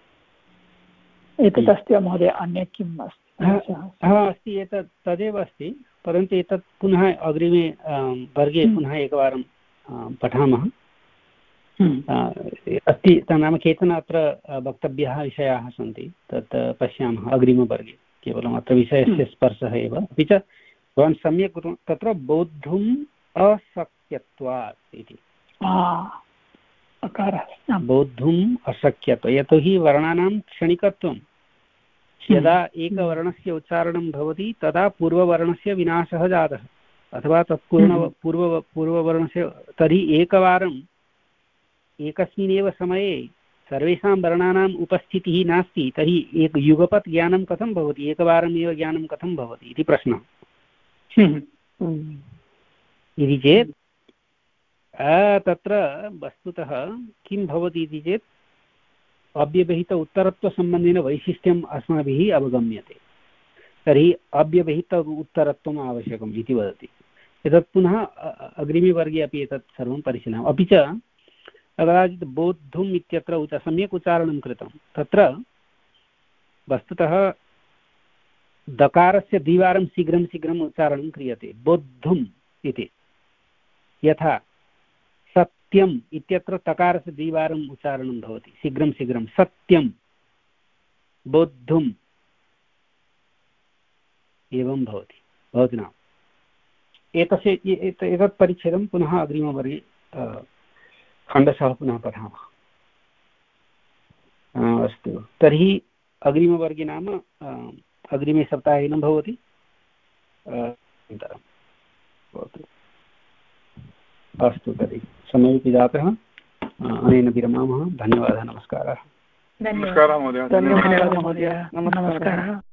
एतत् अस्ति महोदय अन्यत् किम् अस्ति अस्ति एतत् तदेव अस्ति परन्तु एतत् पुनः अग्रिमे वर्गे पुनः एकवारं पठामः अस्ति नाम केचन अत्र वक्तव्याः विषयाः सन्ति तत् पश्यामः अग्रिमवर्गे केवलम् अत्र विषयस्य स्पर्शः एव अपि च भवान् सम्यक् तत्र बोद्धुम् अशक्यत्वात् इति बोद्धुम् अशक्यत्वं यतोहि वर्णानां क्षणिकत्वं यदा एकवर्णस्य उच्चारणं भवति तदा पूर्ववर्णस्य विनाशः जातः अथवा तत्पूर्ण पूर्व पूर्ववर्णस्य तर्हि एकवारम् एकस्मिन्नेव समये सर्वेषां वर्णानाम् उपस्थितिः नास्ति तर्हि एक युगपत् ज्ञानं कथं भवति एकवारमेव ज्ञानं कथं भवति इति प्रश्नः इति चेत् तत्र वस्तुतः किं भवति इति चेत् अव्यवहित उत्तरत्वसम्बन्धेन वैशिष्ट्यम् अस्माभिः अवगम्यते तर्हि अव्यवहित उत्तरत्वम् आवश्यकम् इति वदति एतत् पुनः अग्रिमे वर्गे अपि एतत् सर्वं परिशीलयामः अपि च कदाचित् बोद्धुम् इत्यत्र उच सम्यक् उच्चारणं कृतं तत्र वस्तुतः दकारस्य द्विवारं शीघ्रं शीघ्रम् उच्चारणं क्रियते बोद्धुम् इति यथा सत्यम् इत्यत्र तकारस्य द्विवारम् उच्चारणं भवति शीघ्रं शीघ्रं सत्यं बोद्धुम् एवं भवति भवति न एतस्य एतत् परिच्छेदं पुनः अग्रिमवर्गे खण्डशः पुनः पठामः अस्तु, तर्हि अग्रिमवर्गे नाम अग्रिमे सप्ताहे न भवति, अनन्तरं भवतु। अस्तु, तर्हि समयोपि जातः, अनेन विरमामः। धन्यवादः, नमस्कारः। नमस्कारः महोदय। धन्यवादः महोदय, नमस्कारः।